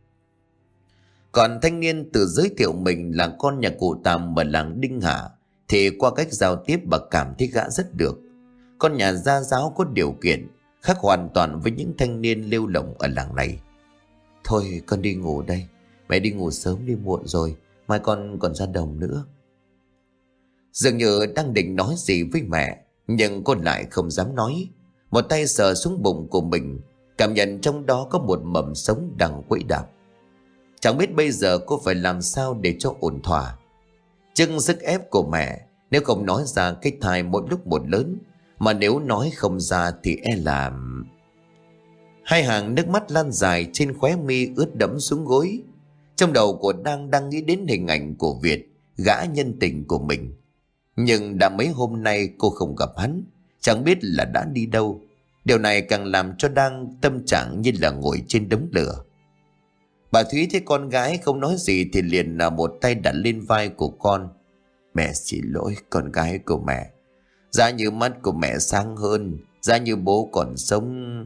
Còn thanh niên tự giới thiệu mình là con nhà cụ Tàm ở làng Đinh Hạ, thì qua cách giao tiếp bà cảm thấy gã rất được. Con nhà gia giáo có điều kiện, khác hoàn toàn với những thanh niên lêu lỏng ở làng này. Thôi con đi ngủ đây. Mẹ đi ngủ sớm đi, muộn rồi, mai con còn ra đồng nữa. Dường như đang định nói gì với mẹ, nhưng cô lại không dám nói. Một tay sờ xuống bụng của mình, cảm nhận trong đó có một mầm sống đang quẫy đạp. Chẳng biết bây giờ cô phải làm sao để cho ổn thỏa. Trước sức ép của mẹ, nếu không nói ra cái thai mỗi lúc một lớn, mà nếu nói không ra thì e là... Hai hàng nước mắt lan dài trên khóe mi ướt đẫm xuống gối. Trong đầu của đang nghĩ đến hình ảnh của Việt, gã nhân tình của mình. Nhưng đã mấy hôm nay cô không gặp hắn, chẳng biết là đã đi đâu. Điều này càng làm cho Đang tâm trạng như là ngồi trên đống lửa. Bà Thúy thấy con gái không nói gì thì liền là một tay đặt lên vai của con. Mẹ xin lỗi con gái của mẹ. Giá như mắt của mẹ sáng hơn, giá như bố còn sống.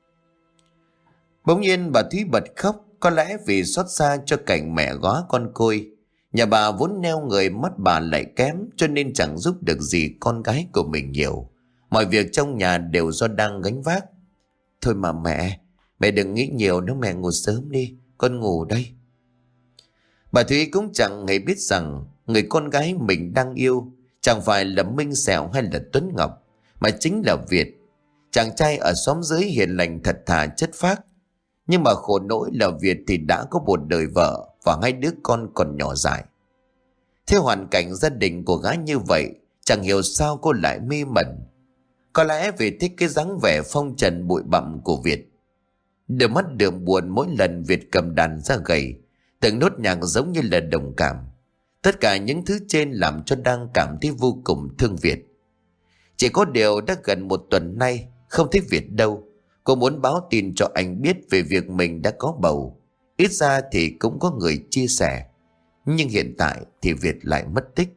Bỗng nhiên bà Thúy bật khóc, có lẽ vì xót xa cho cảnh mẹ góa con côi. Nhà bà vốn neo người, mắt bà lại kém, cho nên chẳng giúp được gì con gái của mình nhiều. Mọi việc trong nhà đều do Đang gánh vác. Thôi mà mẹ đừng nghĩ nhiều nữa, mẹ ngủ sớm đi, con ngủ đây. Bà Thúy cũng chẳng hề biết rằng người con gái mình đang yêu chẳng phải là Minh Sẹo hay là Tuấn Ngọc, mà chính là Việt. Chàng trai ở xóm dưới hiền lành thật thà chất phác. Nhưng mà khổ nỗi là Việt thì đã có một đời vợ và hai đứa con còn nhỏ dại. Theo hoàn cảnh gia đình của gái như vậy, chẳng hiểu sao cô lại mê mẩn. Có lẽ vì thích cái dáng vẻ phong trần bụi bặm của Việt. Đôi mắt đường buồn mỗi lần Việt cầm đàn ra gầy, từng nốt nhạc giống như là đồng cảm. Tất cả những thứ trên làm cho Đang cảm thấy vô cùng thương Việt. Chỉ có điều đã gần 1 tuần nay không thấy Việt đâu. Cô muốn báo tin cho anh biết về việc mình đã có bầu. Ít ra thì cũng có người chia sẻ. Nhưng hiện tại thì Việt lại mất tích.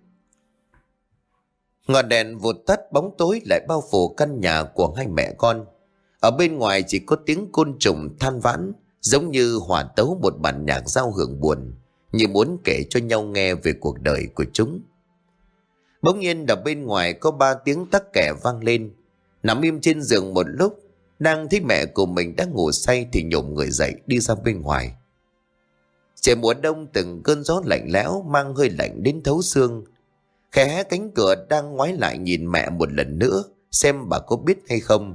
Ngọn đèn vụt tắt, bóng tối lại bao phủ căn nhà của hai mẹ con. Ở bên ngoài chỉ có tiếng côn trùng than vãn, giống như hòa tấu một bản nhạc giao hưởng buồn, như muốn kể cho nhau nghe về cuộc đời của chúng. Bỗng nhiên ở bên ngoài có 3 tiếng tắc kè vang lên. Nằm im trên giường một lúc, Đang thấy mẹ của mình đang ngủ say thì nhổm người dậy đi ra bên ngoài. Trời mùa đông, từng cơn gió lạnh lẽo mang hơi lạnh đến thấu xương. Khẽ hé cánh cửa, Đang ngoái lại nhìn mẹ một lần nữa, xem bà có biết hay không.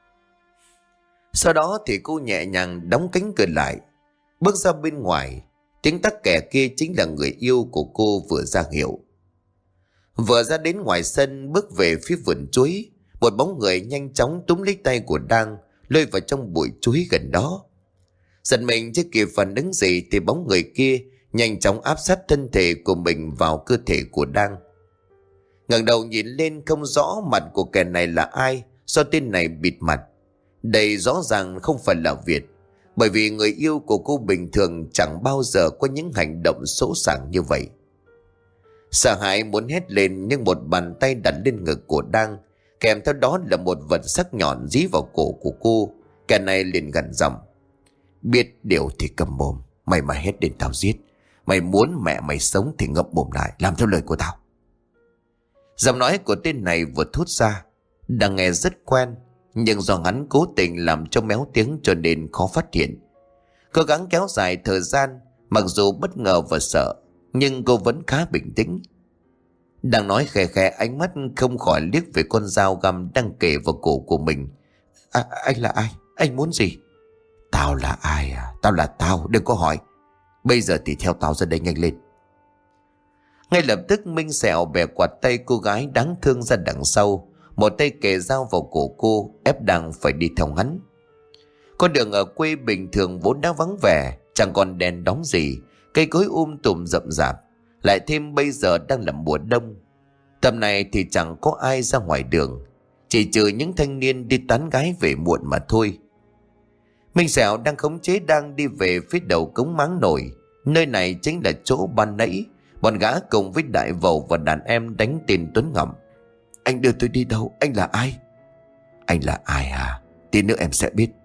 Sau đó thì cô nhẹ nhàng đóng cánh cửa lại, bước ra bên ngoài. Tiếng tắc kè kia chính là người yêu của cô vừa ra hiệu. Vừa ra đến ngoài sân, bước về phía vườn chuối, một bóng người nhanh chóng túm lấy tay của Đang, lôi vào trong bụi chuối gần đó. Giật mình chưa kịp phản ứng gì thì bóng người kia nhanh chóng áp sát thân thể của mình vào cơ thể của Đang. Ngẩng đầu nhìn lên không rõ mặt của kẻ này là ai, do tên này bịt mặt. Đây rõ ràng không phải là Việt, bởi vì người yêu của cô bình thường chẳng bao giờ có những hành động sỗ sàng như vậy. Sợ hãi muốn hét lên, nhưng một bàn tay đặt lên ngực của Đang, kèm theo đó là một vật sắc nhọn dí vào cổ của cô. Kẻ này liền gằn giọng: biết điều thì cầm mồm, mày mà hét đến tao giết. Mày muốn mẹ mày sống thì ngậm mồm lại, làm theo lời của tao. Giọng nói của tên này vừa thốt ra, Đang nghe rất quen, nhưng do hắn cố tình làm cho méo tiếng cho nên khó phát hiện. Cố gắng kéo dài thời gian, mặc dù bất ngờ và sợ, nhưng cô vẫn khá bình tĩnh. Đang nói khẽ khẽ, ánh mắt không khỏi liếc về con dao găm đang kề vào cổ của mình. Anh là ai? Anh muốn gì? Tao là ai à? Tao là tao, đừng có hỏi. Bây giờ thì theo tao ra đây, nhanh lên. Ngay lập tức Minh Sẹo bẻ quạt tay cô gái đáng thương ra đằng sau, một tay kề dao vào cổ cô, ép Đang phải đi theo hắn. Con đường ở quê bình thường vốn đã vắng vẻ, chẳng còn đèn đóm gì, cây cối tùm rậm rạp, lại thêm bây giờ đang là mùa đông. Tầm này thì chẳng có ai ra ngoài đường, chỉ trừ những thanh niên đi tán gái về muộn mà thôi. Minh Sẹo đang khống chế Đang đi về phía đầu cống máng nổi. Nơi này chính là chỗ ban nãy bọn gã cùng với Đại Vầu và đàn em đánh tên Tuấn Ngậm. Anh đưa tôi đi đâu? Anh là ai? Anh là ai à? Tí nữa em sẽ biết.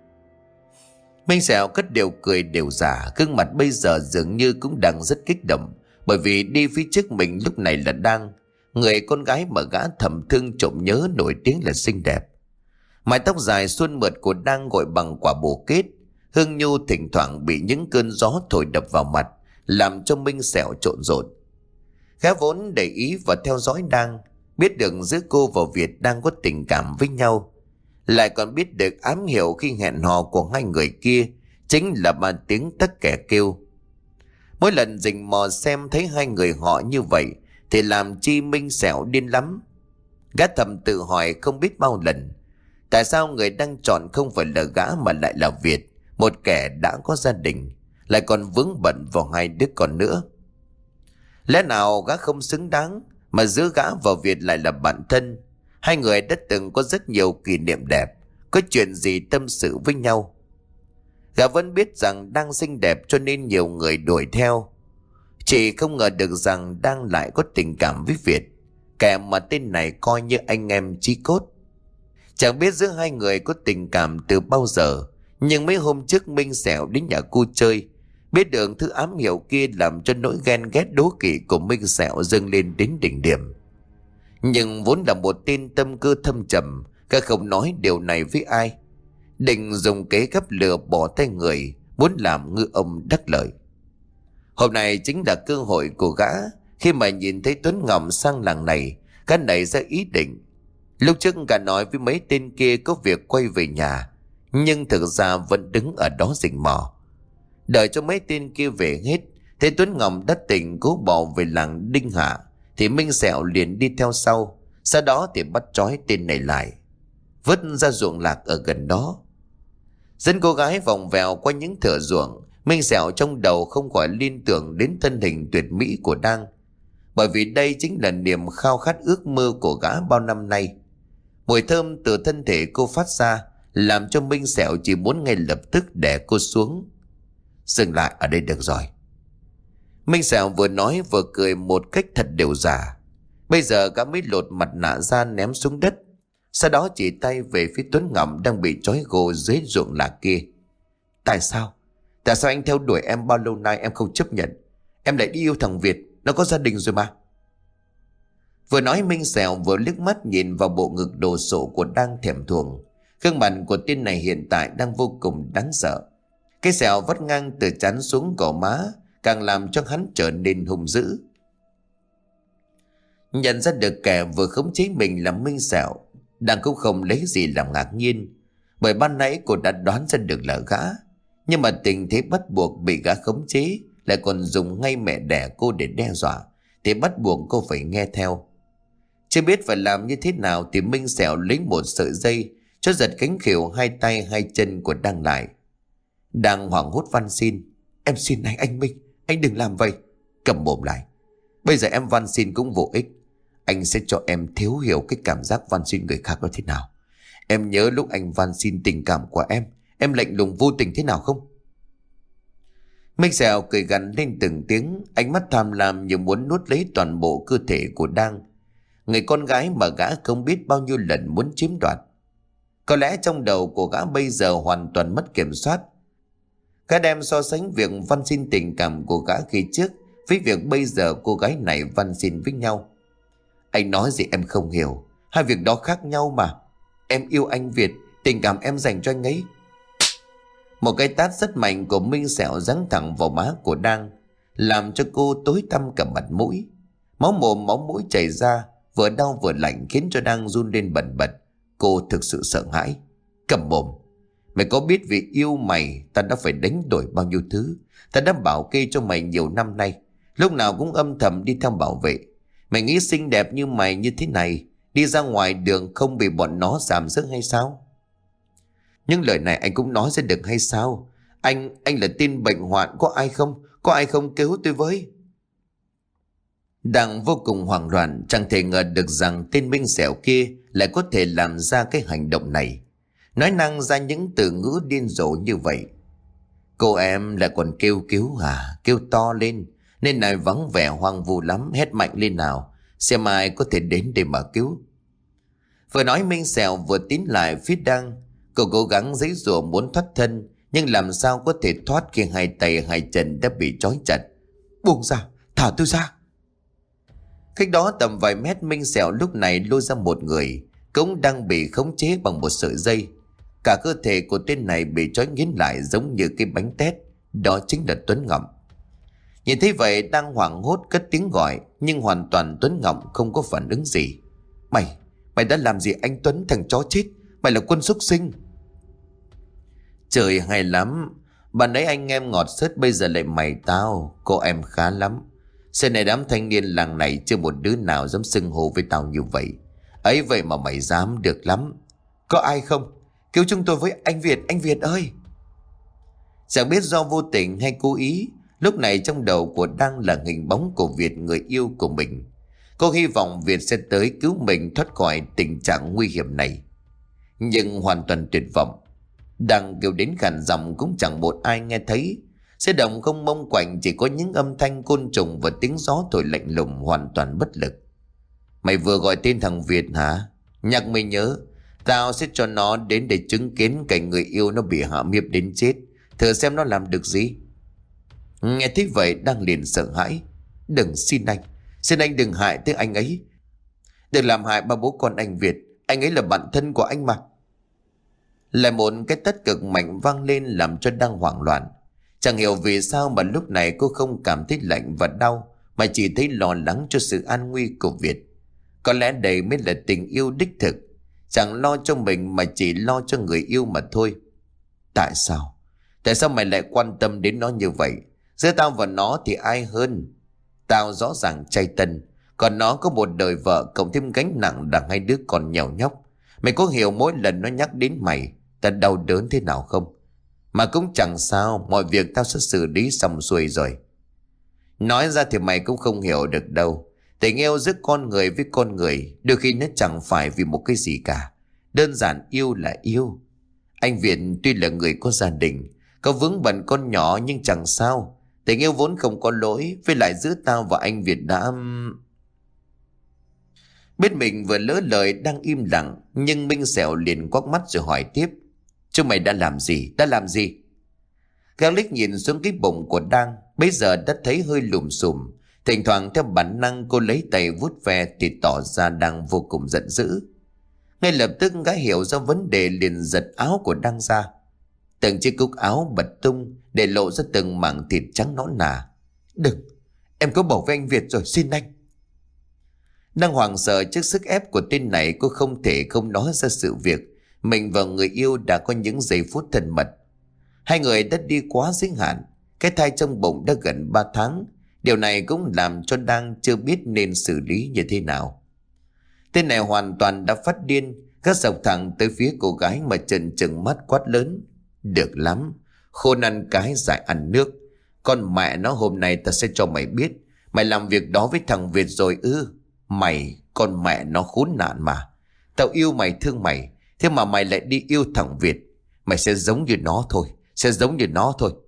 Minh Sẹo cất đều cười đều giả, gương mặt bây giờ dường như cũng đang rất kích động, bởi vì đi phía trước mình lúc này là Đang, người con gái mà gã thầm thương trộm nhớ nổi tiếng là xinh đẹp. Mái tóc dài suôn mượt của Đang gội bằng quả bồ kết, hương nhu thỉnh thoảng bị những cơn gió thổi đập vào mặt, làm cho Minh Sẹo trộn rộn. Gã vốn để ý và theo dõi Đang, biết được giữa cô và Việt đang có tình cảm với nhau, lại còn biết được ám hiệu khi hẹn hò của hai người kia chính là 3 tiếng tắc kè kêu. Mỗi lần rình mò xem thấy hai người họ như vậy thì làm chi Minh Sẹo điên lắm. Gã thầm tự hỏi không biết bao lần, tại sao người đang chọn không phải là gã mà lại là Việt, một kẻ đã có gia đình, lại còn vướng bận vào 2 đứa con nữa. Lẽ nào gã không xứng đáng, mà giữa gã và Việt lại là bạn thân? Hai người đã từng có rất nhiều kỷ niệm đẹp, có chuyện gì tâm sự với nhau. Gã vẫn biết rằng Đang xinh đẹp cho nên nhiều người đuổi theo, chỉ không ngờ được rằng Đang lại có tình cảm với Việt, kẻ mà tên này coi như anh em chí cốt. Chẳng biết giữa hai người có tình cảm từ bao giờ, nhưng mấy hôm trước Minh Sẹo đến nhà cô chơi, biết được thứ ám hiệu kia làm cho nỗi ghen ghét đố kỵ của Minh Sẹo dâng lên đến đỉnh điểm. Nhưng vốn là một tên tâm cơ thâm trầm, gã không nói điều này với ai, định dùng kế gấp lừa bỏ tay người, muốn làm ngư ông đắc lợi. Hôm nay chính là cơ hội của gã. Khi mà nhìn thấy Tuấn Ngậm sang làng này, gã nảy ra ý định. Lúc trước gã nói với mấy tên kia có việc quay về nhà, nhưng thực ra vẫn đứng ở đó rình mò. Đợi cho mấy tên kia về hết, thấy Tuấn Ngậm đã tỉnh cố bỏ về làng Đinh Hạ, thì Minh Sẹo liền đi theo sau. Sau đó thì bắt trói tên này lại, vứt ra ruộng lạc ở gần đó. Dẫn cô gái vòng vèo qua những thửa ruộng, Minh Sẹo trong đầu không khỏi liên tưởng đến thân hình tuyệt mỹ của Đang. Bởi vì đây chính là niềm khao khát ước mơ của gã bao năm nay. Mùi thơm từ thân thể cô phát ra làm cho Minh Sẹo chỉ muốn ngay lập tức đè cô xuống. Dừng lại ở đây được rồi. Minh Sẹo vừa nói vừa cười một cách thật đều giả. Bây giờ gã mới lột mặt nạ ra ném xuống đất. Sau đó chỉ tay về phía Tuấn Ngọc đang bị trói gô dưới ruộng lạc kia. Tại sao? Tại sao anh theo đuổi em bao lâu nay em không chấp nhận? Em lại đi yêu thằng Việt, nó có gia đình rồi mà. Vừa nói Minh Sẹo vừa liếc mắt nhìn vào bộ ngực đồ sộ của Đang thèm thuồng. Gương mặt của tên này hiện tại đang vô cùng đáng sợ. Cái sẹo vắt ngang từ trán xuống gò má càng làm cho hắn trở nên hung dữ. Nhận ra được kẻ vừa khống chế mình là Minh Sẹo, Đang cũng không lấy gì làm ngạc nhiên, bởi ban nãy cô đã đoán ra được là gã. Nhưng mà tình thế bắt buộc bị gã khống chế, lại còn dùng ngay mẹ đẻ cô để đe dọa, thì bắt buộc cô phải nghe theo. Chưa biết phải làm như thế nào thì Minh Sẹo lấy một sợi dây cho giật cánh khỉu hai tay hai chân của Đang lại. Đang hoảng hốt van xin. Em xin anh Minh, anh đừng làm vậy. Cầm mồm lại. Bây giờ em van xin cũng vô ích. Anh sẽ cho em thấu hiểu cái cảm giác van xin người khác nó thế nào. Em nhớ lúc anh van xin tình cảm của em lạnh lùng vô tình thế nào không? Minh Sẹo cười gằn lên từng tiếng, ánh mắt tham lam như muốn nuốt lấy toàn bộ cơ thể của Đang, người con gái mà gã không biết bao nhiêu lần muốn chiếm đoạt. Có lẽ trong đầu của gã bây giờ hoàn toàn mất kiểm soát. Gã đem so sánh việc van xin tình cảm của gã khi trước với việc bây giờ cô gái này van xin với nhau. Anh nói gì em không hiểu, hai việc đó khác nhau mà. Em yêu anh Việt, tình cảm em dành cho anh ấy. Một cái tát rất mạnh của Minh Sẹo giáng thẳng vào má của Đang, làm cho cô tối tăm cả mặt mũi. Máu mồm máu mũi chảy ra, vừa đau vừa lạnh khiến cho Đang run lên bần bật. Cô thực sự sợ hãi. Cầm mồm. Mày có biết vì yêu mày ta đã phải đánh đổi bao nhiêu thứ. Ta đã bảo kê cho mày nhiều năm nay, lúc nào cũng âm thầm đi theo bảo vệ. Mày nghĩ xinh đẹp như mày như thế này đi ra ngoài đường không bị bọn nó giảm sức hay sao? Nhưng lời này anh cũng nói ra được hay sao? Anh là tên bệnh hoạn, có ai không? Có ai không cứu tôi với? Đang vô cùng hoảng loạn, chẳng thể ngờ được rằng tên Minh Sẹo kia lại có thể làm ra cái hành động này, nói năng ra những từ ngữ điên rồ như vậy. Cô em lại còn kêu cứu hả? Kêu to lên. Nên này vắng vẻ hoang vu lắm, hét mạnh lên nào, xem ai có thể đến để mà cứu. Vừa nói Minh Sẹo vừa tiến lại phía Đang. Cô cố gắng giãy giụa muốn thoát thân, nhưng làm sao có thể thoát khi hai tay hai chân đã bị trói chặt. Buông ra, thả tôi ra. Cách đó tầm vài mét, Minh Sẹo lúc này lôi ra một người cũng đang bị khống chế bằng một sợi dây. Cả cơ thể của tên này bị trói nghiến lại giống như cái bánh tét. Đó chính là Tuấn Ngọc. Nhìn thấy vậy Đang hoảng hốt cất tiếng gọi, nhưng hoàn toàn Tuấn Ngọc không có phản ứng gì. Mày đã làm gì anh Tuấn, thằng chó chết? Mày là quân súc sinh. Trời hay lắm, bạn ấy anh em ngọt sớt, bây giờ lại mày tao. Cô em khá lắm. Xưa này đám thanh niên làng này chưa một đứa nào dám xưng hô với tao như vậy. Ấy vậy mà mày dám, được lắm. Có ai không? Cứu chúng tôi với, anh Việt ơi. Chẳng biết do vô tình hay cố ý, lúc này trong đầu của Đang là hình bóng của Việt, người yêu của mình. Cô hy vọng Việt sẽ tới cứu mình thoát khỏi tình trạng nguy hiểm này, nhưng hoàn toàn tuyệt vọng. Đang kêu đến khàn giọng cũng chẳng một ai nghe thấy. Xe đồng không mông quạnh, chỉ có những âm thanh côn trùng và tiếng gió thổi lạnh lùng, hoàn toàn bất lực. Mày vừa gọi tên thằng Việt hả? Nhắc mày nhớ, tao sẽ cho nó đến để chứng kiến cảnh người yêu nó bị hạ hiếp đến chết, thử xem nó làm được gì. Nghe thấy vậy Đang liền sợ hãi. Đừng, xin anh đừng hại tới anh ấy. Đừng làm hại ba bố con anh Việt, anh ấy là bạn thân của anh mà. Lại một cái tát cực mạnh vang lên làm cho Đang hoảng loạn. Chẳng hiểu vì sao mà lúc này cô không cảm thấy lạnh và đau, mà chỉ thấy lo lắng cho sự an nguy của Việt. Có lẽ đây mới là tình yêu đích thực, chẳng lo cho mình mà chỉ lo cho người yêu mà thôi. Tại sao mày lại quan tâm đến nó như vậy? Giữa tao và nó thì ai hơn? Tao rõ ràng trai tân, còn nó có một đời vợ cộng thêm gánh nặng đằng hai đứa còn nhèo nhóc. Mày có hiểu mỗi lần nó nhắc đến mày ta đau đớn thế nào không? Mà cũng chẳng sao, mọi việc tao sẽ xử lý xong xuôi rồi. Nói ra thì mày cũng không hiểu được đâu. Tình yêu giữa con người với con người đôi khi nó chẳng phải vì một cái gì cả. Đơn giản yêu là yêu. Anh Việt tuy là người có gia đình, có vướng bận con nhỏ nhưng chẳng sao. Tình yêu vốn không có lỗi. Với lại giữa tao và anh Việt đã... Biết mình vừa lỡ lời đang im lặng, nhưng Minh Sẹo liền quắc mắt rồi hỏi tiếp. Chúng mày đã làm gì? Đã làm gì? Gã liếc nhìn xuống cái bụng của Đang, bây giờ đã thấy hơi lùm xùm. Thỉnh thoảng theo bản năng cô lấy tay vuốt ve thì tỏ ra đang vô cùng giận dữ. Ngay lập tức gã hiểu ra vấn đề liền giật áo của Đang ra. Từng chiếc cúc áo bật tung để lộ ra từng mảng thịt trắng nõn nà. Đừng, em có bảo với anh Việt rồi, xin anh. Đang hoảng sợ trước sức ép của tên này, cô không thể không nói ra sự việc mình và người yêu đã có những giây phút thân mật. Hai người đã đi quá giới hạn. Cái thai trong bụng đã gần 3 tháng. Điều này cũng làm cho Đang chưa biết nên xử lý như thế nào. Tên này hoàn toàn đã phát điên, gắt dọc thẳng tới phía cô gái mà trần trừng mắt quát lớn. Được lắm, khôn ăn cái dại ăn nước. Con mẹ nó, hôm nay ta sẽ cho mày biết. Mày làm việc đó với thằng Việt rồi ư? Mày, con mẹ nó khốn nạn mà. Tao yêu mày thương mày, thế mà mày lại đi yêu thằng Việt. Mày sẽ giống như nó thôi, sẽ giống như nó thôi.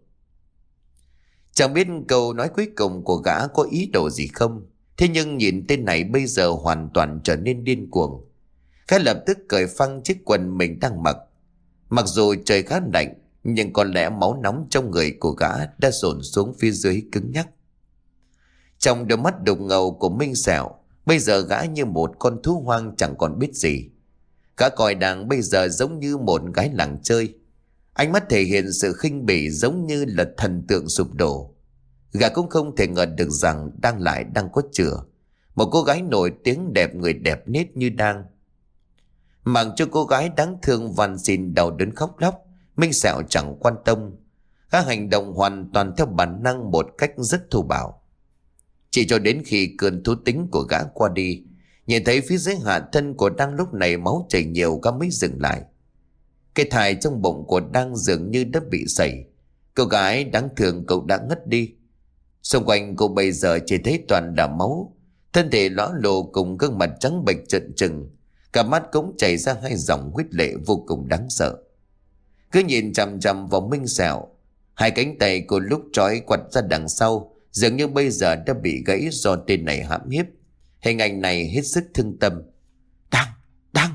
Chẳng biết câu nói cuối cùng của gã có ý đồ gì không. Thế nhưng nhìn tên này bây giờ hoàn toàn trở nên điên cuồng. Gã lập tức cởi phăng chiếc quần mình đang mặc. Mặc dù trời khá lạnh, nhưng có lẽ máu nóng trong người của gã đã dồn xuống phía dưới cứng nhắc. Trong đôi mắt đục ngầu của Minh Sẹo, bây giờ gã như một con thú hoang chẳng còn biết gì. Gã coi Đang bây giờ giống như một gái làng chơi. Ánh mắt thể hiện sự khinh bỉ giống như là thần tượng sụp đổ. Gã cũng không thể ngờ được rằng đang có chữa một cô gái nổi tiếng đẹp người đẹp nết như Đang. Mặc cho cô gái đáng thương van xin đau đớn khóc lóc, Minh Sẹo chẳng quan tâm. Gã hành động hoàn toàn theo bản năng một cách rất thô bạo. Chỉ cho đến khi cơn thú tính của gã qua đi, nhìn thấy phía dưới hạ thân của Đang lúc này máu chảy nhiều, gã mới dừng lại. Cái thai trong bụng của Đang dường như đã bị sẩy. Cô gái đáng thương cậu đã ngất đi. Xung quanh cô bây giờ chỉ thấy toàn là máu. Thân thể lõa lồ cùng gương mặt trắng bệch trợn trừng. Cả mắt cũng chảy ra hai dòng huyết lệ vô cùng đáng sợ. Cứ nhìn chằm chằm vào Minh Sẹo, hai cánh tay cô lúc trói quặt ra đằng sau dường như bây giờ đã bị gãy do tên này hãm hiếp. Hình ảnh này hết sức thương tâm. Đang.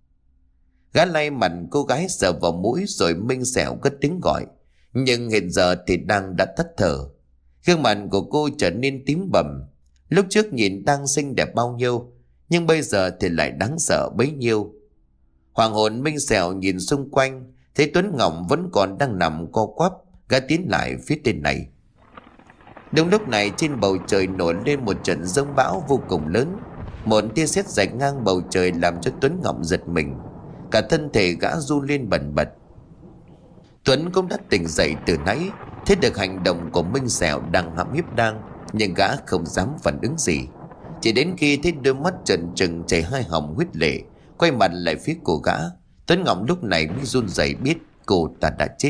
Gã lay mặt cô gái sờ vào mũi rồi Minh Sẹo cất tiếng gọi. Nhưng hiện giờ thì Đang đã tắt thở. Gương mặt của cô trở nên tím bầm. Lúc trước nhìn Đang xinh đẹp bao nhiêu, nhưng bây giờ thì lại đáng sợ bấy nhiêu. Hoàng hồn Minh Sẹo nhìn xung quanh, thấy Tuấn Ngọc vẫn còn đang nằm co quắp. Gã tiến lại phía tên này. Đúng lúc này trên bầu trời nổi lên một trận giông bão vô cùng lớn. Một tia sét rạch ngang bầu trời làm cho Tuấn Ngọc giật mình. Cả thân thể gã run lên bần bật. Tuấn cũng đã tỉnh dậy từ nãy, thấy được hành động của Minh Sẹo đang hãm hiếp Đang, nhưng gã không dám phản ứng gì. Chỉ đến khi thấy đôi mắt trần trừng chảy hai hòng huyết lệ, quay mặt lại phía của gã, Tuấn Ngọc lúc này mới run rẩy biết cô ta đã chết.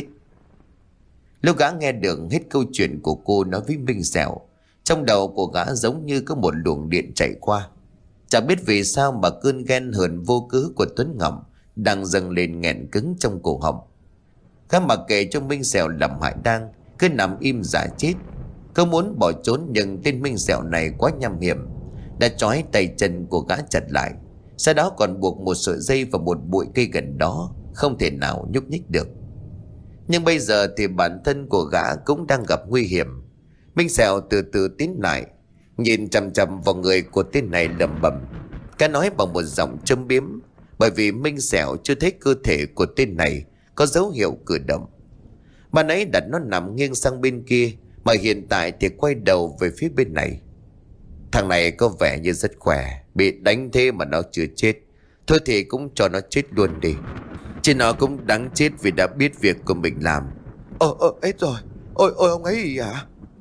Lúc gã nghe được hết câu chuyện của cô nói với Minh Sẹo, trong đầu của gã giống như có một luồng điện chạy qua. Chẳng biết vì sao mà cơn ghen hờn vô cớ của Tuấn Ngọc đang dâng lên nghẹn cứng trong cổ họng. Gã mặc kệ cho Minh Sẹo làm hại Đang, cứ nằm im giả chết. Cứ muốn bỏ trốn nhưng tên Minh Sẹo này quá nham hiểm, đã trói tay chân của gã chặt lại, sau đó còn buộc một sợi dây vào một bụi cây gần đó, không thể nào nhúc nhích được. Nhưng bây giờ thì bản thân của gã cũng đang gặp nguy hiểm. Minh Sẹo từ từ tiến lại, nhìn chằm chằm vào người của tên này lẩm bẩm. Gã nói bằng một giọng châm biếm, bởi vì Minh Sẹo chưa thấy cơ thể của tên này có dấu hiệu cử động. Ban nãy đặt nó nằm nghiêng sang bên kia, mà hiện tại thì quay đầu về phía bên này. Thằng này có vẻ như rất khỏe, bị đánh thế mà nó chưa chết. Thôi thì cũng cho nó chết luôn đi, chứ nó cũng đáng chết vì đã biết việc của mình làm. Hết rồi. Ôi ông ấy hả?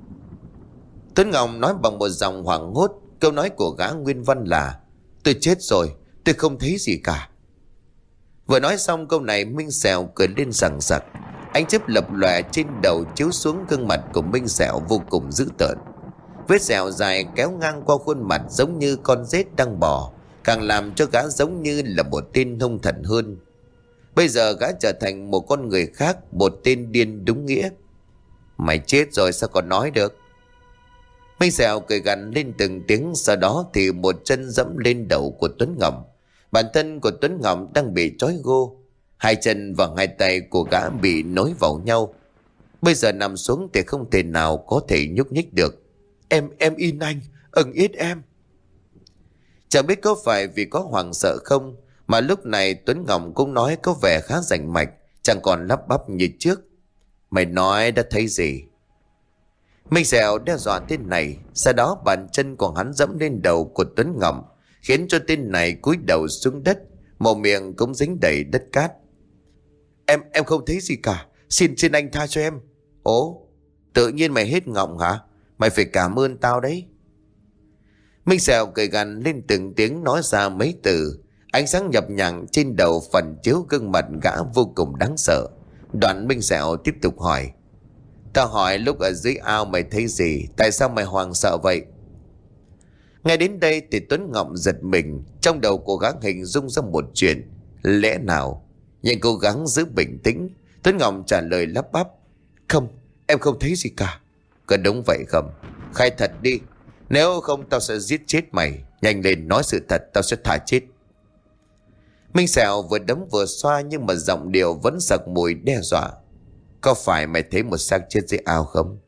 Tuấn Ngọc nói bằng một giọng hoảng hốt. Câu nói của gã nguyên văn là: tôi chết rồi, tôi không thấy gì cả. Vừa nói xong câu này, Minh Sẹo cười lên sằng sặc. Ánh chớp lập lòe trên đầu chiếu xuống gương mặt của Minh Sẹo vô cùng dữ tợn. Vết sẹo dài kéo ngang qua khuôn mặt giống như con rết đang bò, càng làm cho gã giống như là một tên hung thần hơn. Bây giờ gã trở thành một con người khác, một tên điên đúng nghĩa. Mày chết rồi sao còn nói được? Minh Sẹo cười gằn lên từng tiếng, sau đó thì một chân dẫm lên đầu của Tuấn Ngọc. Bản thân của Tuấn Ngọc đang bị trói gô, hai chân và hai tay của gã bị nối vào nhau. Bây giờ nằm xuống thì không thể nào có thể nhúc nhích được. Em in anh, yết em. Chẳng biết có phải vì có hoảng sợ không mà lúc này Tuấn Ngọc cũng nói có vẻ khá rành mạch, chẳng còn lắp bắp như trước. Mày nói đã thấy gì? Minh Sẹo đe dọa tên này, sau đó bàn chân của hắn dẫm lên đầu của Tuấn Ngọc, khiến cho tên này cúi đầu xuống đất, mồm miệng cũng dính đầy đất cát. Em không thấy gì cả, xin anh tha cho em. Ố, tự nhiên mày hết ngọng hả? Mày phải cảm ơn tao đấy. Minh Sẹo cười gằn lên từng tiếng, nói ra mấy từ. Ánh sáng nhập nhằng trên đầu phần chiếu gương mặt gã vô cùng đáng sợ. Đoạn Minh Sẹo tiếp tục hỏi. Tao hỏi lúc ở dưới ao mày thấy gì? Tại sao mày hoảng sợ vậy? Ngay đến đây thì Tuấn Ngọc giật mình. Trong đầu cố gắng hình dung ra một chuyện. Lẽ nào? Nhưng cố gắng giữ bình tĩnh, Tuấn Ngọc trả lời lắp bắp. Không, em không thấy gì cả. Có đúng vậy không? Khai thật đi. Nếu không tao sẽ giết chết mày. Nhanh lên nói sự thật, tao sẽ thả chết. Minh Sẹo vừa đấm vừa xoa, nhưng mà giọng điệu vẫn sặc mùi đe dọa. Có phải mày thấy một xác chết dưới ao không?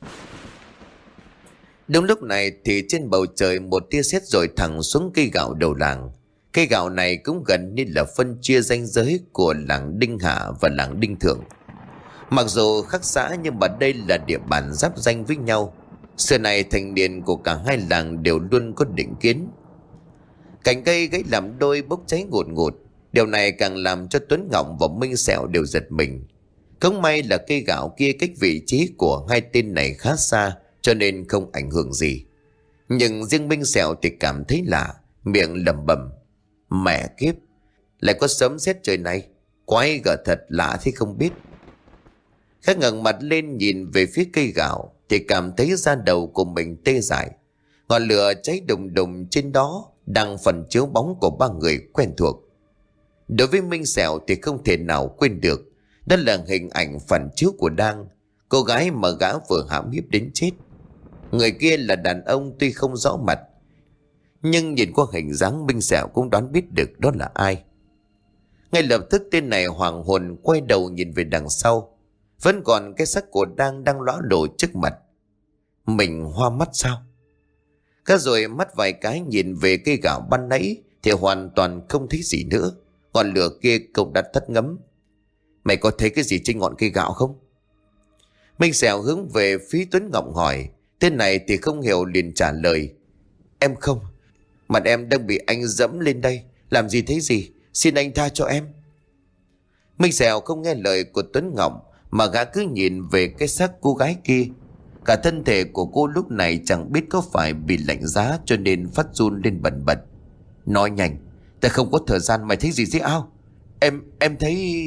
Đúng lúc này thì trên bầu trời một tia sét rọi thẳng xuống cây gạo đầu làng. Cây gạo này cũng gần như là phân chia ranh giới của làng Đinh Hạ và làng Đinh Thượng. Mặc dù khác xã nhưng mà đây là địa bàn giáp ranh với nhau. Xưa này thành niên của cả hai làng đều luôn có định kiến. Cành cây gãy làm đôi bốc cháy ngùn ngụt. Điều này càng làm cho Tuấn Ngọc và Minh Sẹo đều giật mình. Không may là cây gạo kia cách vị trí của hai tên này khá xa, cho nên không ảnh hưởng gì. Nhưng riêng Minh Sẹo thì cảm thấy lạ, miệng lẩm bẩm. Mẹ kiếp, lại có sấm sét trời này, quái gở thật lạ thế không biết. Khắc ngẩng mặt lên nhìn về phía cây gạo thì cảm thấy da đầu của mình tê dại. Ngọn lửa cháy đùng đùng trên đó đang phần chiếu bóng của ba người quen thuộc. Đối với Minh Sẹo thì không thể nào quên được. Đó là hình ảnh phản chiếu của Đang, cô gái mà gã vừa hãm hiếp đến chết. Người kia là đàn ông tuy không rõ mặt, nhưng nhìn qua hình dáng Minh Sẹo cũng đoán biết được đó là ai. Ngay lập tức tên này hoàng hồn quay đầu nhìn về đằng sau. Vẫn còn cái xác của đang ló lộ trước mặt. Mình hoa mắt sao? Cả rồi mắt vài cái nhìn về cây gạo ban nãy thì hoàn toàn không thấy gì nữa. Ngọn lửa kia cũng đã tắt ngấm. Mày có thấy cái gì trên ngọn cây gạo không? Minh Sẹo hướng về phía Tuấn Ngọc hỏi. Tên này thì không hiểu liền trả lời. Em không. Mặt em đang bị anh dẫm lên đây. Làm gì thấy gì? Xin anh tha cho em. Minh Sẹo không nghe lời của Tuấn Ngọc mà gã cứ nhìn về cái xác cô gái kia. Cả thân thể của cô lúc này chẳng biết có phải bị lạnh giá cho nên phát run lên bần bật. Nói nhanh, ta không có thời gian. Mày thấy gì dưới ao? Em thấy...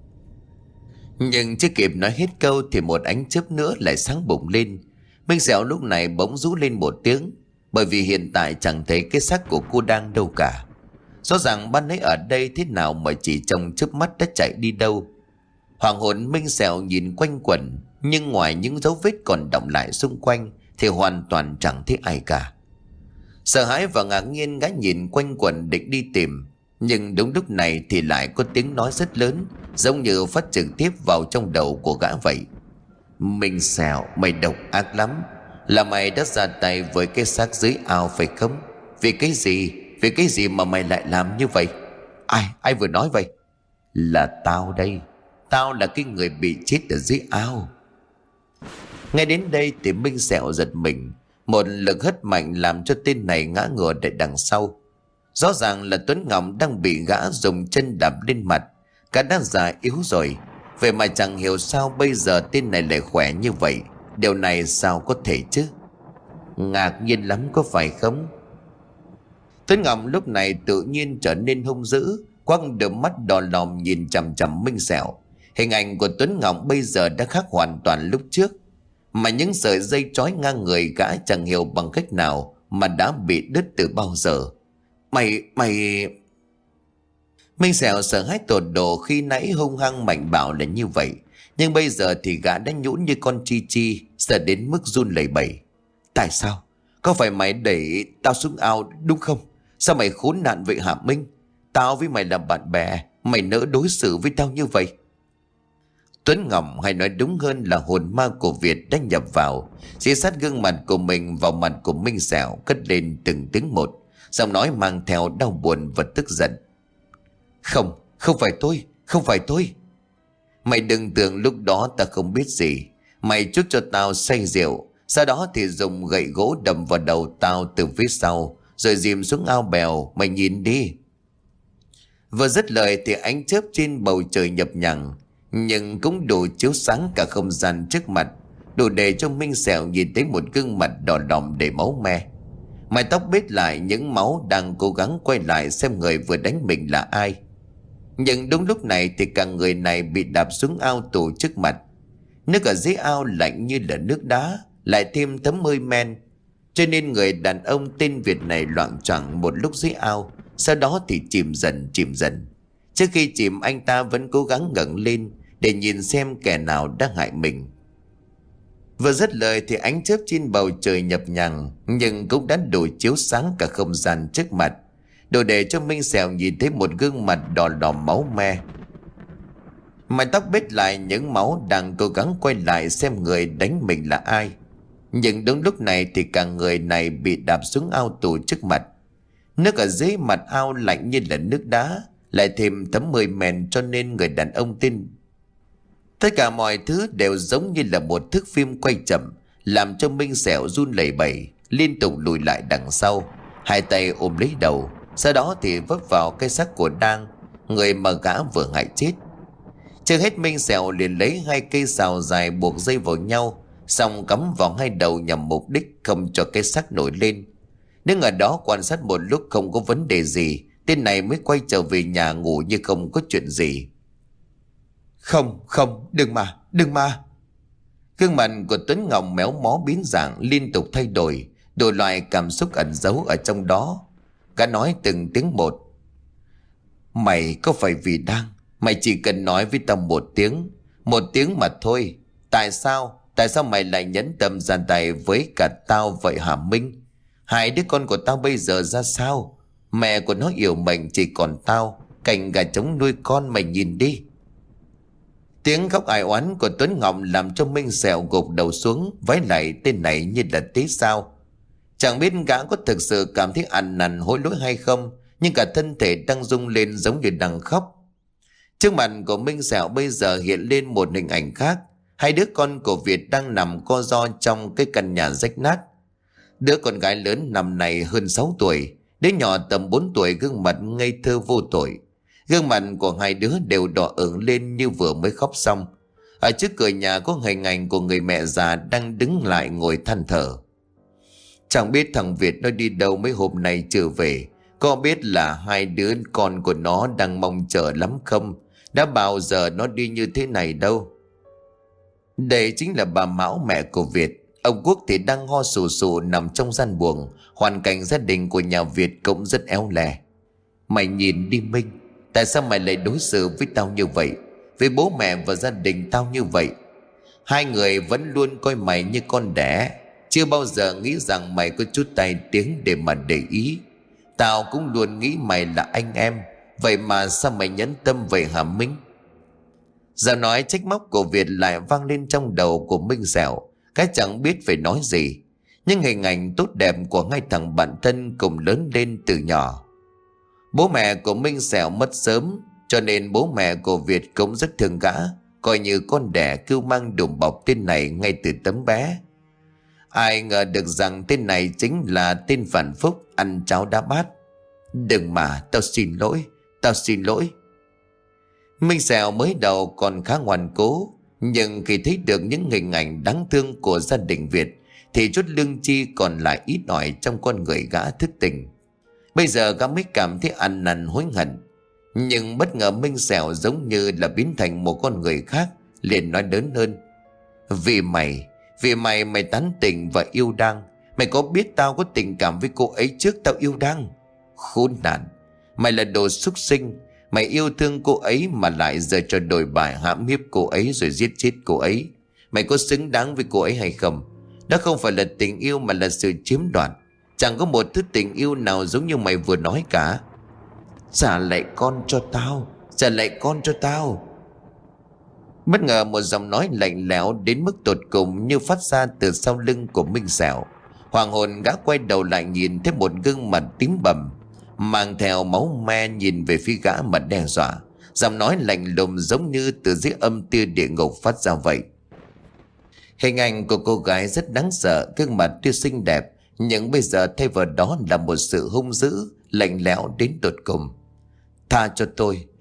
Nhưng chưa kịp nói hết câu thì một ánh chớp nữa lại sáng bùng lên. Minh Sẹo lúc này bỗng rú lên một tiếng, bởi vì hiện tại chẳng thấy cái xác của cô đang đâu cả. Rõ ràng ban nãy ở đây thế nào mà chỉ trong chớp mắt đã chạy đi đâu. Hoàng hồn Minh Sẹo nhìn quanh quẩn, nhưng ngoài những dấu vết còn đọng lại xung quanh thì hoàn toàn chẳng thấy ai cả. Sợ hãi và ngạc nhiên gã nhìn quanh quẩn định đi tìm. Nhưng đúng lúc này thì lại có tiếng nói rất lớn, giống như phát trực tiếp vào trong đầu của gã vậy. Minh Sẹo, mày độc ác lắm. Là mày đã ra tay với cái xác dưới ao phải không? Vì cái gì? Vì cái gì mà mày lại làm như vậy? Ai vừa nói vậy? Là tao đây. Tao là cái người bị chết ở dưới ao. Ngay đến đây thì Minh Sẹo giật mình. Một lực hất mạnh làm cho tên này ngã ngửa lại đằng sau. Rõ ràng là Tuấn Ngọc đang bị gã dùng chân đạp lên mặt. Cả đã già yếu rồi. Vậy mà chẳng hiểu sao bây giờ tên này lại khỏe như vậy. Điều này sao có thể chứ? Ngạc nhiên lắm có phải không? Tuấn Ngọc lúc này tự nhiên trở nên hung dữ, quăng đôi mắt đỏ lòm nhìn chằm chằm Minh Sẹo. Hình ảnh của Tuấn Ngọc bây giờ đã khác hoàn toàn lúc trước. Mà những sợi dây trói ngang người gã chẳng hiểu bằng cách nào mà đã bị đứt từ bao giờ. Mày... Minh Sẹo sợ hãi tột độ, khi nãy hung hăng mạnh bạo là như vậy, nhưng bây giờ thì gã đã nhũn như con chi chi, sợ đến mức run lẩy bẩy. Tại sao? Có phải mày đẩy tao xuống ao đúng không? Sao mày khốn nạn vậy hả Minh? Tao với mày là bạn bè, mày nỡ đối xử với tao như vậy? Tuấn Ngọc, hay nói đúng hơn là hồn ma của Việt, đã nhập vào, dí sát gương mặt của mình vào mặt của Minh Sẹo, cất lên từng tiếng một, giọng nói mang theo đau buồn và tức giận. Không phải tôi. Mày đừng tưởng lúc đó ta không biết gì. Mày chút cho tao say rượu, sau đó thì dùng gậy gỗ đâm vào đầu tao từ phía sau, rồi dìm xuống ao bèo. Mày nhìn đi. Vừa dứt lời thì ánh chớp trên bầu trời nhập nhằng, nhưng cũng đủ chiếu sáng cả không gian trước mặt, đủ để cho Minh Sẹo nhìn thấy một gương mặt đỏ đỏm đầy máu me. Mái tóc bết lại, những máu đang cố gắng quay lại xem người vừa đánh mình là ai. Nhưng đúng lúc này thì cả người này bị đạp xuống ao tù trước mặt. Nước ở dưới ao lạnh như là nước đá, lại thêm thấm hơi men, cho nên người đàn ông tên Việt này loạng choạng một lúc dưới ao, sau đó thì chìm dần. Trước khi chìm, anh ta vẫn cố gắng ngẩng lên để nhìn xem kẻ nào đang hại mình. Vừa dứt lời thì ánh chớp trên bầu trời nhập nhằng, nhưng cũng đã đủ chiếu sáng cả không gian trước mặt, đủ để cho Minh Sẹo nhìn thấy một gương mặt đỏ đỏ máu me. Mái tóc bết lại, những máu đang cố gắng quay lại xem người đánh mình là ai. Nhưng đúng lúc này thì cả người này bị đạp xuống ao tù trước mặt. Nước ở dưới mặt ao lạnh như là nước đá, lại thêm thấm hơi men, cho nên người đàn ông tin. Tất cả mọi thứ đều giống như là một thước phim quay chậm, làm cho Minh Sẹo run lẩy bẩy, liên tục lùi lại đằng sau, hai tay ôm lấy đầu, sau đó thì vấp vào cái xác của Đang, người mà gã vừa hại chết. Chưa hết, Minh Sẹo liền lấy hai cây sào dài buộc dây vào nhau, xong cắm vào hai đầu nhằm mục đích không cho cái xác nổi lên. Đứng ở đó quan sát một lúc không có vấn đề gì, tên này mới quay trở về nhà ngủ như không có chuyện gì. Không, đừng mà. Gương mặt của Tuấn Ngọc méo mó biến dạng, liên tục thay đổi, đủ loại cảm xúc ẩn giấu ở trong đó. Gã nói từng tiếng một. Mày có phải vì Đang? Mày chỉ cần nói với tao một tiếng mà thôi. Tại sao mày lại nhẫn tâm ra tay với cả tao vậy hả Minh? Hai đứa con của tao bây giờ ra sao? Mẹ của nó yếu mệnh, chỉ còn tao, cành gà trống nuôi con, mày nhìn đi. Tiếng khóc ai oán của Tuấn Ngọc làm cho Minh Sẹo gục đầu xuống, vái lại tên này như là tế sao. Chẳng biết gã có thực sự cảm thấy ăn năn hối lỗi hay không, nhưng cả thân thể đang rung lên giống như đang khóc. Trước mặt của Minh Sẹo bây giờ hiện lên một hình ảnh khác. Hai đứa con của Việt đang nằm co ro trong cái căn nhà rách nát. Đứa con gái lớn năm nay hơn 6 tuổi, đứa nhỏ tầm 4 tuổi gương mặt ngây thơ vô tội. Gương mặt của hai đứa đều đỏ ửng lên như vừa mới khóc xong. Ở trước cửa nhà có hình ảnh của người mẹ già đang đứng lại ngồi than thở. Chẳng biết thằng Việt nó đi đâu mấy hôm nay trở về, có biết là hai đứa con của nó đang mong chờ lắm không? Đã bao giờ nó đi như thế này đâu. Đây chính là bà Mão, mẹ của Việt. Ông Quốc thì đang ho sù sù nằm trong gian buồng. Hoàn cảnh gia đình của nhà Việt cũng rất éo le. Mày nhìn đi Minh, tại sao mày lại đối xử với tao như vậy, với bố mẹ và gia đình tao như vậy? Hai người vẫn luôn coi mày như con đẻ, chưa bao giờ nghĩ rằng mày có chút tai tiếng để mà để ý. Tao cũng luôn nghĩ mày là anh em, vậy mà sao mày nhẫn tâm vậy hả Minh? Giọng nói trách móc của Việt lại vang lên trong đầu của Minh Sẹo. Cái chẳng biết phải nói gì, nhưng hình ảnh tốt đẹp của hai thằng bạn thân cùng lớn lên từ nhỏ. Bố mẹ của Minh Sẹo mất sớm, cho nên bố mẹ của Việt cũng rất thương gã, coi như con đẻ cưu mang đùm bọc tên này ngay từ tấm bé. Ai ngờ được rằng tên này chính là tên phản phúc ăn cháo đá bát. Đừng mà, tao xin lỗi. Minh Sẹo mới đầu còn khá ngoan cố, nhưng khi thấy được những hình ảnh đáng thương của gia đình Việt thì chút lương chi còn lại ít ỏi trong con người gã thức tỉnh. Bây giờ gã mới cảm thấy ăn năn hối hận. Nhưng bất ngờ Minh Sẹo giống như là biến thành một con người khác, liền nói đớn hơn. Vì mày mày tán tỉnh và yêu Đang. Mày có biết tao có tình cảm với cô ấy trước tao yêu Đang? Khốn nạn, mày là đồ súc sinh. Mày yêu thương cô ấy mà lại giờ cho đổi bài hãm hiếp cô ấy rồi giết chết cô ấy. Mày có xứng đáng với cô ấy hay không? Đó không phải là tình yêu mà là sự chiếm đoạt. Chẳng có một thứ tình yêu nào giống như mày vừa nói cả. Trả lại con cho tao, trả lại con cho tao. Bất ngờ một giọng nói lạnh lẽo đến mức tột cùng như phát ra từ sau lưng của Minh Sẹo. Hoàng hồn gã quay đầu lại nhìn thấy một gương mặt tím bầm, mang theo máu me nhìn về phía gã mà đe dọa. Giọng nói lạnh lùng giống như từ dưới âm tia địa ngục phát ra vậy. Hình ảnh của cô gái rất đáng sợ, gương mặt tuy xinh đẹp nhưng bây giờ thay vào đó là một sự hung dữ, lạnh lẽo đến tột cùng. Tha cho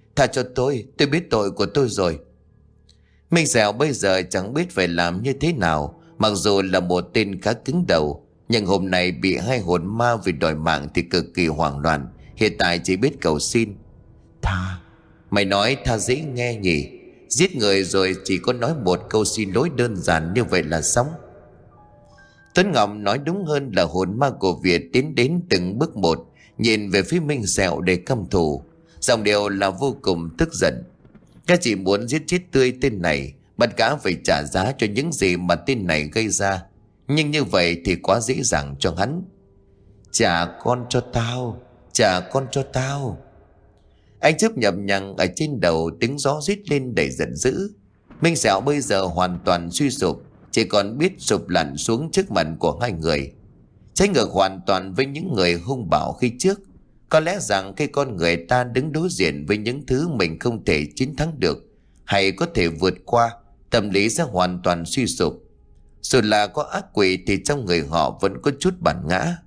tôi biết tội của tôi rồi. Minh Sẹo bây giờ chẳng biết phải làm như thế nào. Mặc dù là một tên khá cứng đầu, nhưng hôm nay bị hai hồn ma vì đòi mạng thì cực kỳ hoảng loạn. Hiện tại chỉ biết cầu xin. Tha. Mày nói tha dễ nghe nhỉ? Giết người rồi chỉ có nói một câu xin lỗi đơn giản như vậy là xong. Tuấn Ngọc nói đúng hơn là hồn ma của Việt tiến đến từng bước một, nhìn về phía Minh Sẹo để căm thù. Giọng điệu là vô cùng tức giận. Các chỉ muốn giết chết tươi tên này, bắt gã phải trả giá cho những gì mà tên này gây ra. Nhưng như vậy thì quá dễ dàng cho hắn. Trả con cho tao, trả con cho tao. Anh chớp nhập nhằng ở trên đầu, tiếng gió rít lên đầy giận dữ. Minh Sẹo bây giờ hoàn toàn suy sụp, chỉ còn biết sụp lặn xuống trước mặt của hai người. Trái ngược hoàn toàn với những người hung bạo khi trước. Có lẽ rằng khi con người ta đứng đối diện với những thứ mình không thể chiến thắng được hay có thể vượt qua, tâm lý sẽ hoàn toàn suy sụp. Dù là có ác quỷ thì trong người họ vẫn có chút bản ngã.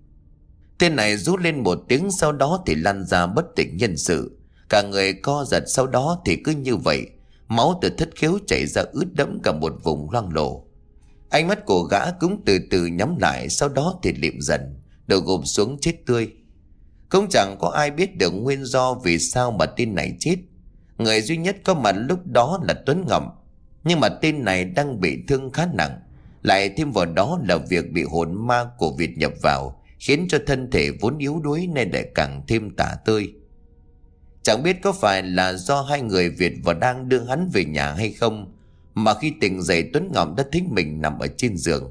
Tên này rú lên một tiếng, sau đó thì lăn ra bất tỉnh nhân sự. Cả người co giật, sau đó thì cứ như vậy, máu từ thất khiếu chảy ra ướt đẫm cả một vùng loang lổ. Ánh mắt của gã cũng từ từ nhắm lại, sau đó thì liệm dần, đầu gục xuống chết tươi. Cũng chẳng có ai biết được nguyên do vì sao mà tên này chết. Người duy nhất có mặt lúc đó là Tuấn Ngọc. Nhưng mà tên này đang bị thương khá nặng, lại thêm vào đó là việc bị hồn ma của Việt nhập vào, khiến cho thân thể vốn yếu đuối nên lại càng thêm tả tơi. Chẳng biết có phải là do hai người Việt và đang đưa hắn về nhà hay không, mà khi tỉnh dậy Tuấn Ngọc đã thấy mình nằm ở trên giường.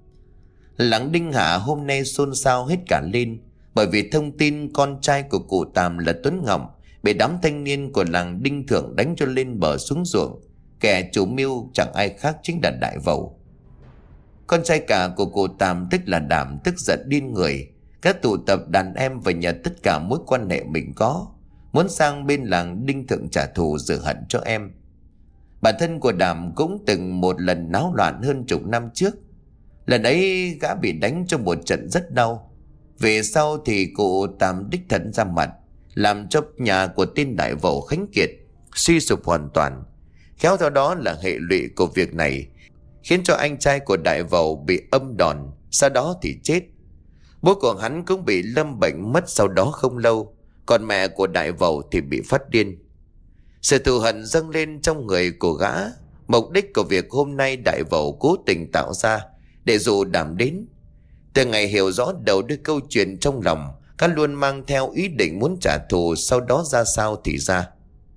Làng Đinh Hạ hôm nay xôn xao hết cả lên, bởi vì thông tin con trai của cụ Tàm là Tuấn Ngọc bị đám thanh niên của làng Đinh Thượng đánh cho lên bờ xuống ruộng. Kẻ chủ mưu chẳng ai khác chính là Đại Vẩu. Con trai cả của cụ Tàm tức là Đảm tức giận điên người, các tụ tập đàn em và nhờ tất cả mối quan hệ mình có, muốn sang bên làng Đinh Thượng trả thù rửa hận cho em. Bản thân của Đảm cũng từng một lần náo loạn hơn chục năm trước. Lần ấy gã bị đánh cho một trận rất đau. Về sau thì cụ Tàm đích thân ra mặt, làm cho nhà của tên Đại Vẩu Khánh Kiệt suy sụp hoàn toàn. Khéo theo đó là hệ lụy của việc này khiến cho anh trai của Đại Vẩu bị âm đòn, sau đó thì chết. Bố của hắn cũng bị lâm bệnh mất sau đó không lâu, còn mẹ của Đại Vẩu thì bị phát điên. Sự thù hận dâng lên trong người của gã. Mục đích của việc hôm nay Đại Vẩu cố tình tạo ra để dụ Đảm đến. Từ ngày hiểu rõ đầu đuôi câu chuyện trong lòng, gã luôn mang theo ý định muốn trả thù, sau đó ra sao thì ra.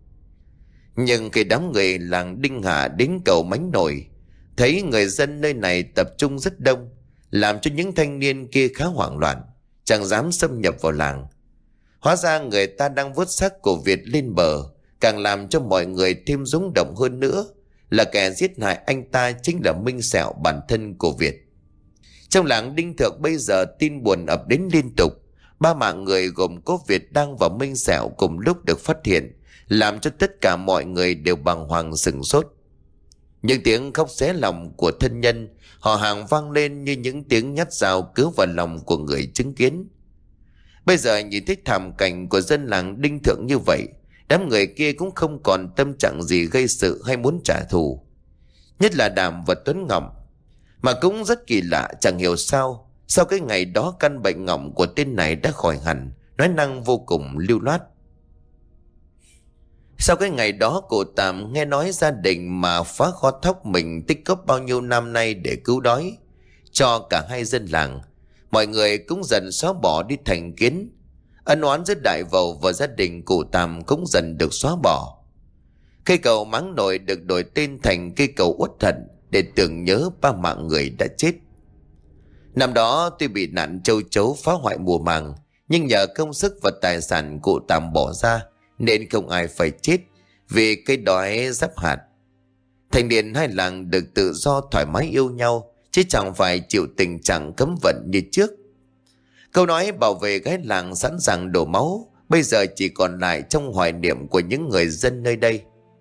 Nhưng khi đám người làng Đinh Hạ đến cầu Mánh Nổi, thấy người dân nơi này tập trung rất đông, làm cho những thanh niên kia khá hoảng loạn, chẳng dám xâm nhập vào làng. Hóa ra người ta đang vớt xác của Việt lên bờ, càng làm cho mọi người thêm rúng động hơn nữa là kẻ giết hại anh ta chính là Minh Sẹo, bản thân của Việt. Trong làng Đinh Thượng bây giờ tin buồn ập đến liên tục. 3 mạng người gồm có Việt Đăng và Minh Sẹo cùng lúc được phát hiện, làm cho tất cả mọi người đều bàng hoàng sửng sốt. Những tiếng khóc xé lòng của thân nhân họ hàng vang lên như những tiếng nhát dao cứa vào lòng của người chứng kiến. Bây giờ nhìn thấy thảm cảnh của dân làng Đinh Thượng như vậy, đám người kia cũng không còn tâm trạng gì gây sự hay muốn trả thù, nhất là Đàm và Tuấn Ngọc. Mà cũng rất kỳ lạ, chẳng hiểu sao sau cái ngày đó căn bệnh ngọng của tên này đã khỏi hẳn, nói năng vô cùng lưu loát. Sau cái ngày đó, cụ Tạm nghe nói gia đình mà phá kho thóc mình tích góp bao nhiêu năm nay để cứu đói cho cả hai dân làng, mọi người cũng dần xóa bỏ đi thành kiến. Ân oán giữa đại vầu và gia đình cụ Tạm cũng dần được xóa bỏ. Cây cầu Máng Nổi được đổi tên thành cây cầu Uất Hận để tưởng nhớ ba mạng người đã chết. Năm đó tuy bị nạn châu chấu phá hoại mùa màng, nhưng nhờ công sức và tài sản cụ Tạm bỏ ra nên không ai phải chết vì cây đói giáp hạt. Thành niên hai làng được tự do thoải mái yêu nhau, chứ chẳng phải chịu tình trạng cấm vận như trước. Câu nói bảo vệ gái làng sẵn sàng đổ máu bây giờ chỉ còn lại trong hoài niệm của những người dân nơi đây.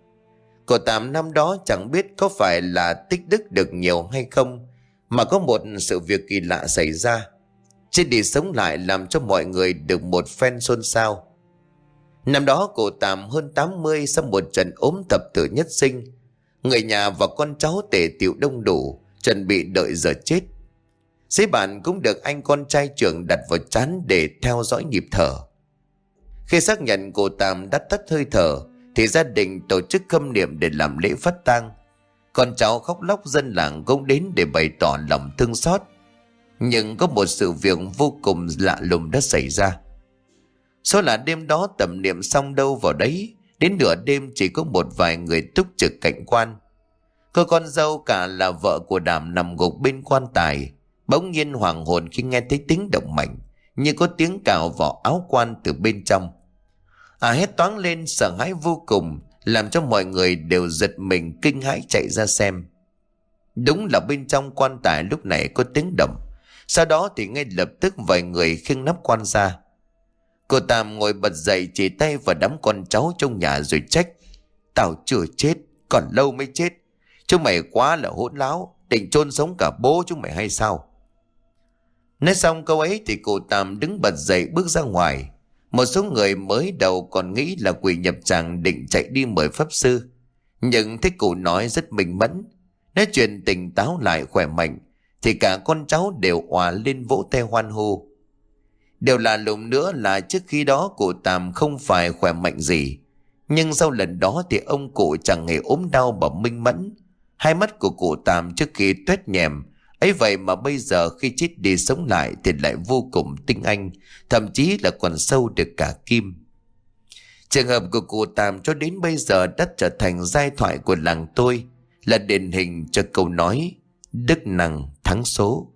Cụ Tạm năm đó chẳng biết có phải là tích đức được nhiều hay không, mà có một sự việc kỳ lạ xảy ra. Chết đi sống lại làm cho mọi người được một phen xôn xao. Năm đó cụ Tạm hơn 80 sau một trận ốm thập tử nhất sinh. Người nhà và con cháu tề tựu đông đủ, chuẩn bị đợi giờ chết. Giấy bản cũng được anh con trai trưởng đặt vào trán để theo dõi nhịp thở. Khi xác nhận cụ Tạm đã tắt hơi thở thì gia đình tổ chức khâm niệm để làm lễ phát tang. Con cháu khóc lóc, dân làng cũng đến để bày tỏ lòng thương xót. Nhưng có một sự việc vô cùng lạ lùng đã xảy ra. Số là đêm đó tẩm niệm xong đâu vào đấy, đến nửa đêm chỉ có một vài người túc trực cạnh quan. Cô con dâu cả là vợ của Đàm nằm gục bên quan tài, bỗng nhiên hoàng hồn khi nghe thấy tiếng động mạnh, như có tiếng cào vào áo quan từ bên trong. Hét toáng lên sợ hãi vô cùng, làm cho mọi người đều giật mình kinh hãi chạy ra xem. Đúng là bên trong quan tài lúc này có tiếng động. Sau đó thì ngay lập tức vài người khiêng nắp quan ra. Cô Tạm ngồi bật dậy, chỉ tay vào đám con cháu trong nhà rồi trách: "Tao chưa chết, còn lâu mới chết. Chúng mày quá là hỗn láo, định chôn sống cả bố chúng mày hay sao?" Nói xong câu ấy thì cô Tạm đứng bật dậy bước ra ngoài. Một số người mới đầu còn nghĩ là quỷ nhập tràng định chạy đi mời pháp sư, nhưng thấy cụ nói rất minh mẫn, nói chuyện tỉnh táo lại khỏe mạnh, thì cả con cháu đều òa lên vỗ tay hoan hô. Điều lạ lùng nữa là trước khi đó cụ Tạm không phải khỏe mạnh gì, nhưng sau lần đó thì ông cụ chẳng hề ốm đau mà minh mẫn. Hai mắt của cụ Tạm trước khi toét nhèm ấy vậy mà bây giờ khi chết đi sống lại thì lại vô cùng tinh anh, thậm chí là còn sâu được cả kim. Trường hợp của cụ Tạm cho đến bây giờ đã trở thành giai thoại của làng tôi, là điển hình cho câu nói đức năng thắng số.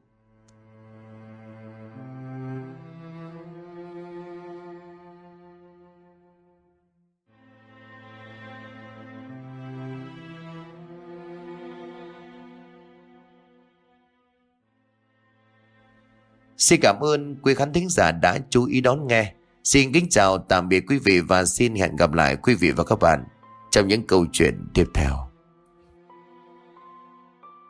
Xin cảm ơn quý khán thính giả đã chú ý đón nghe. Xin kính chào tạm biệt quý vị và xin hẹn gặp lại quý vị và các bạn trong những câu chuyện tiếp theo.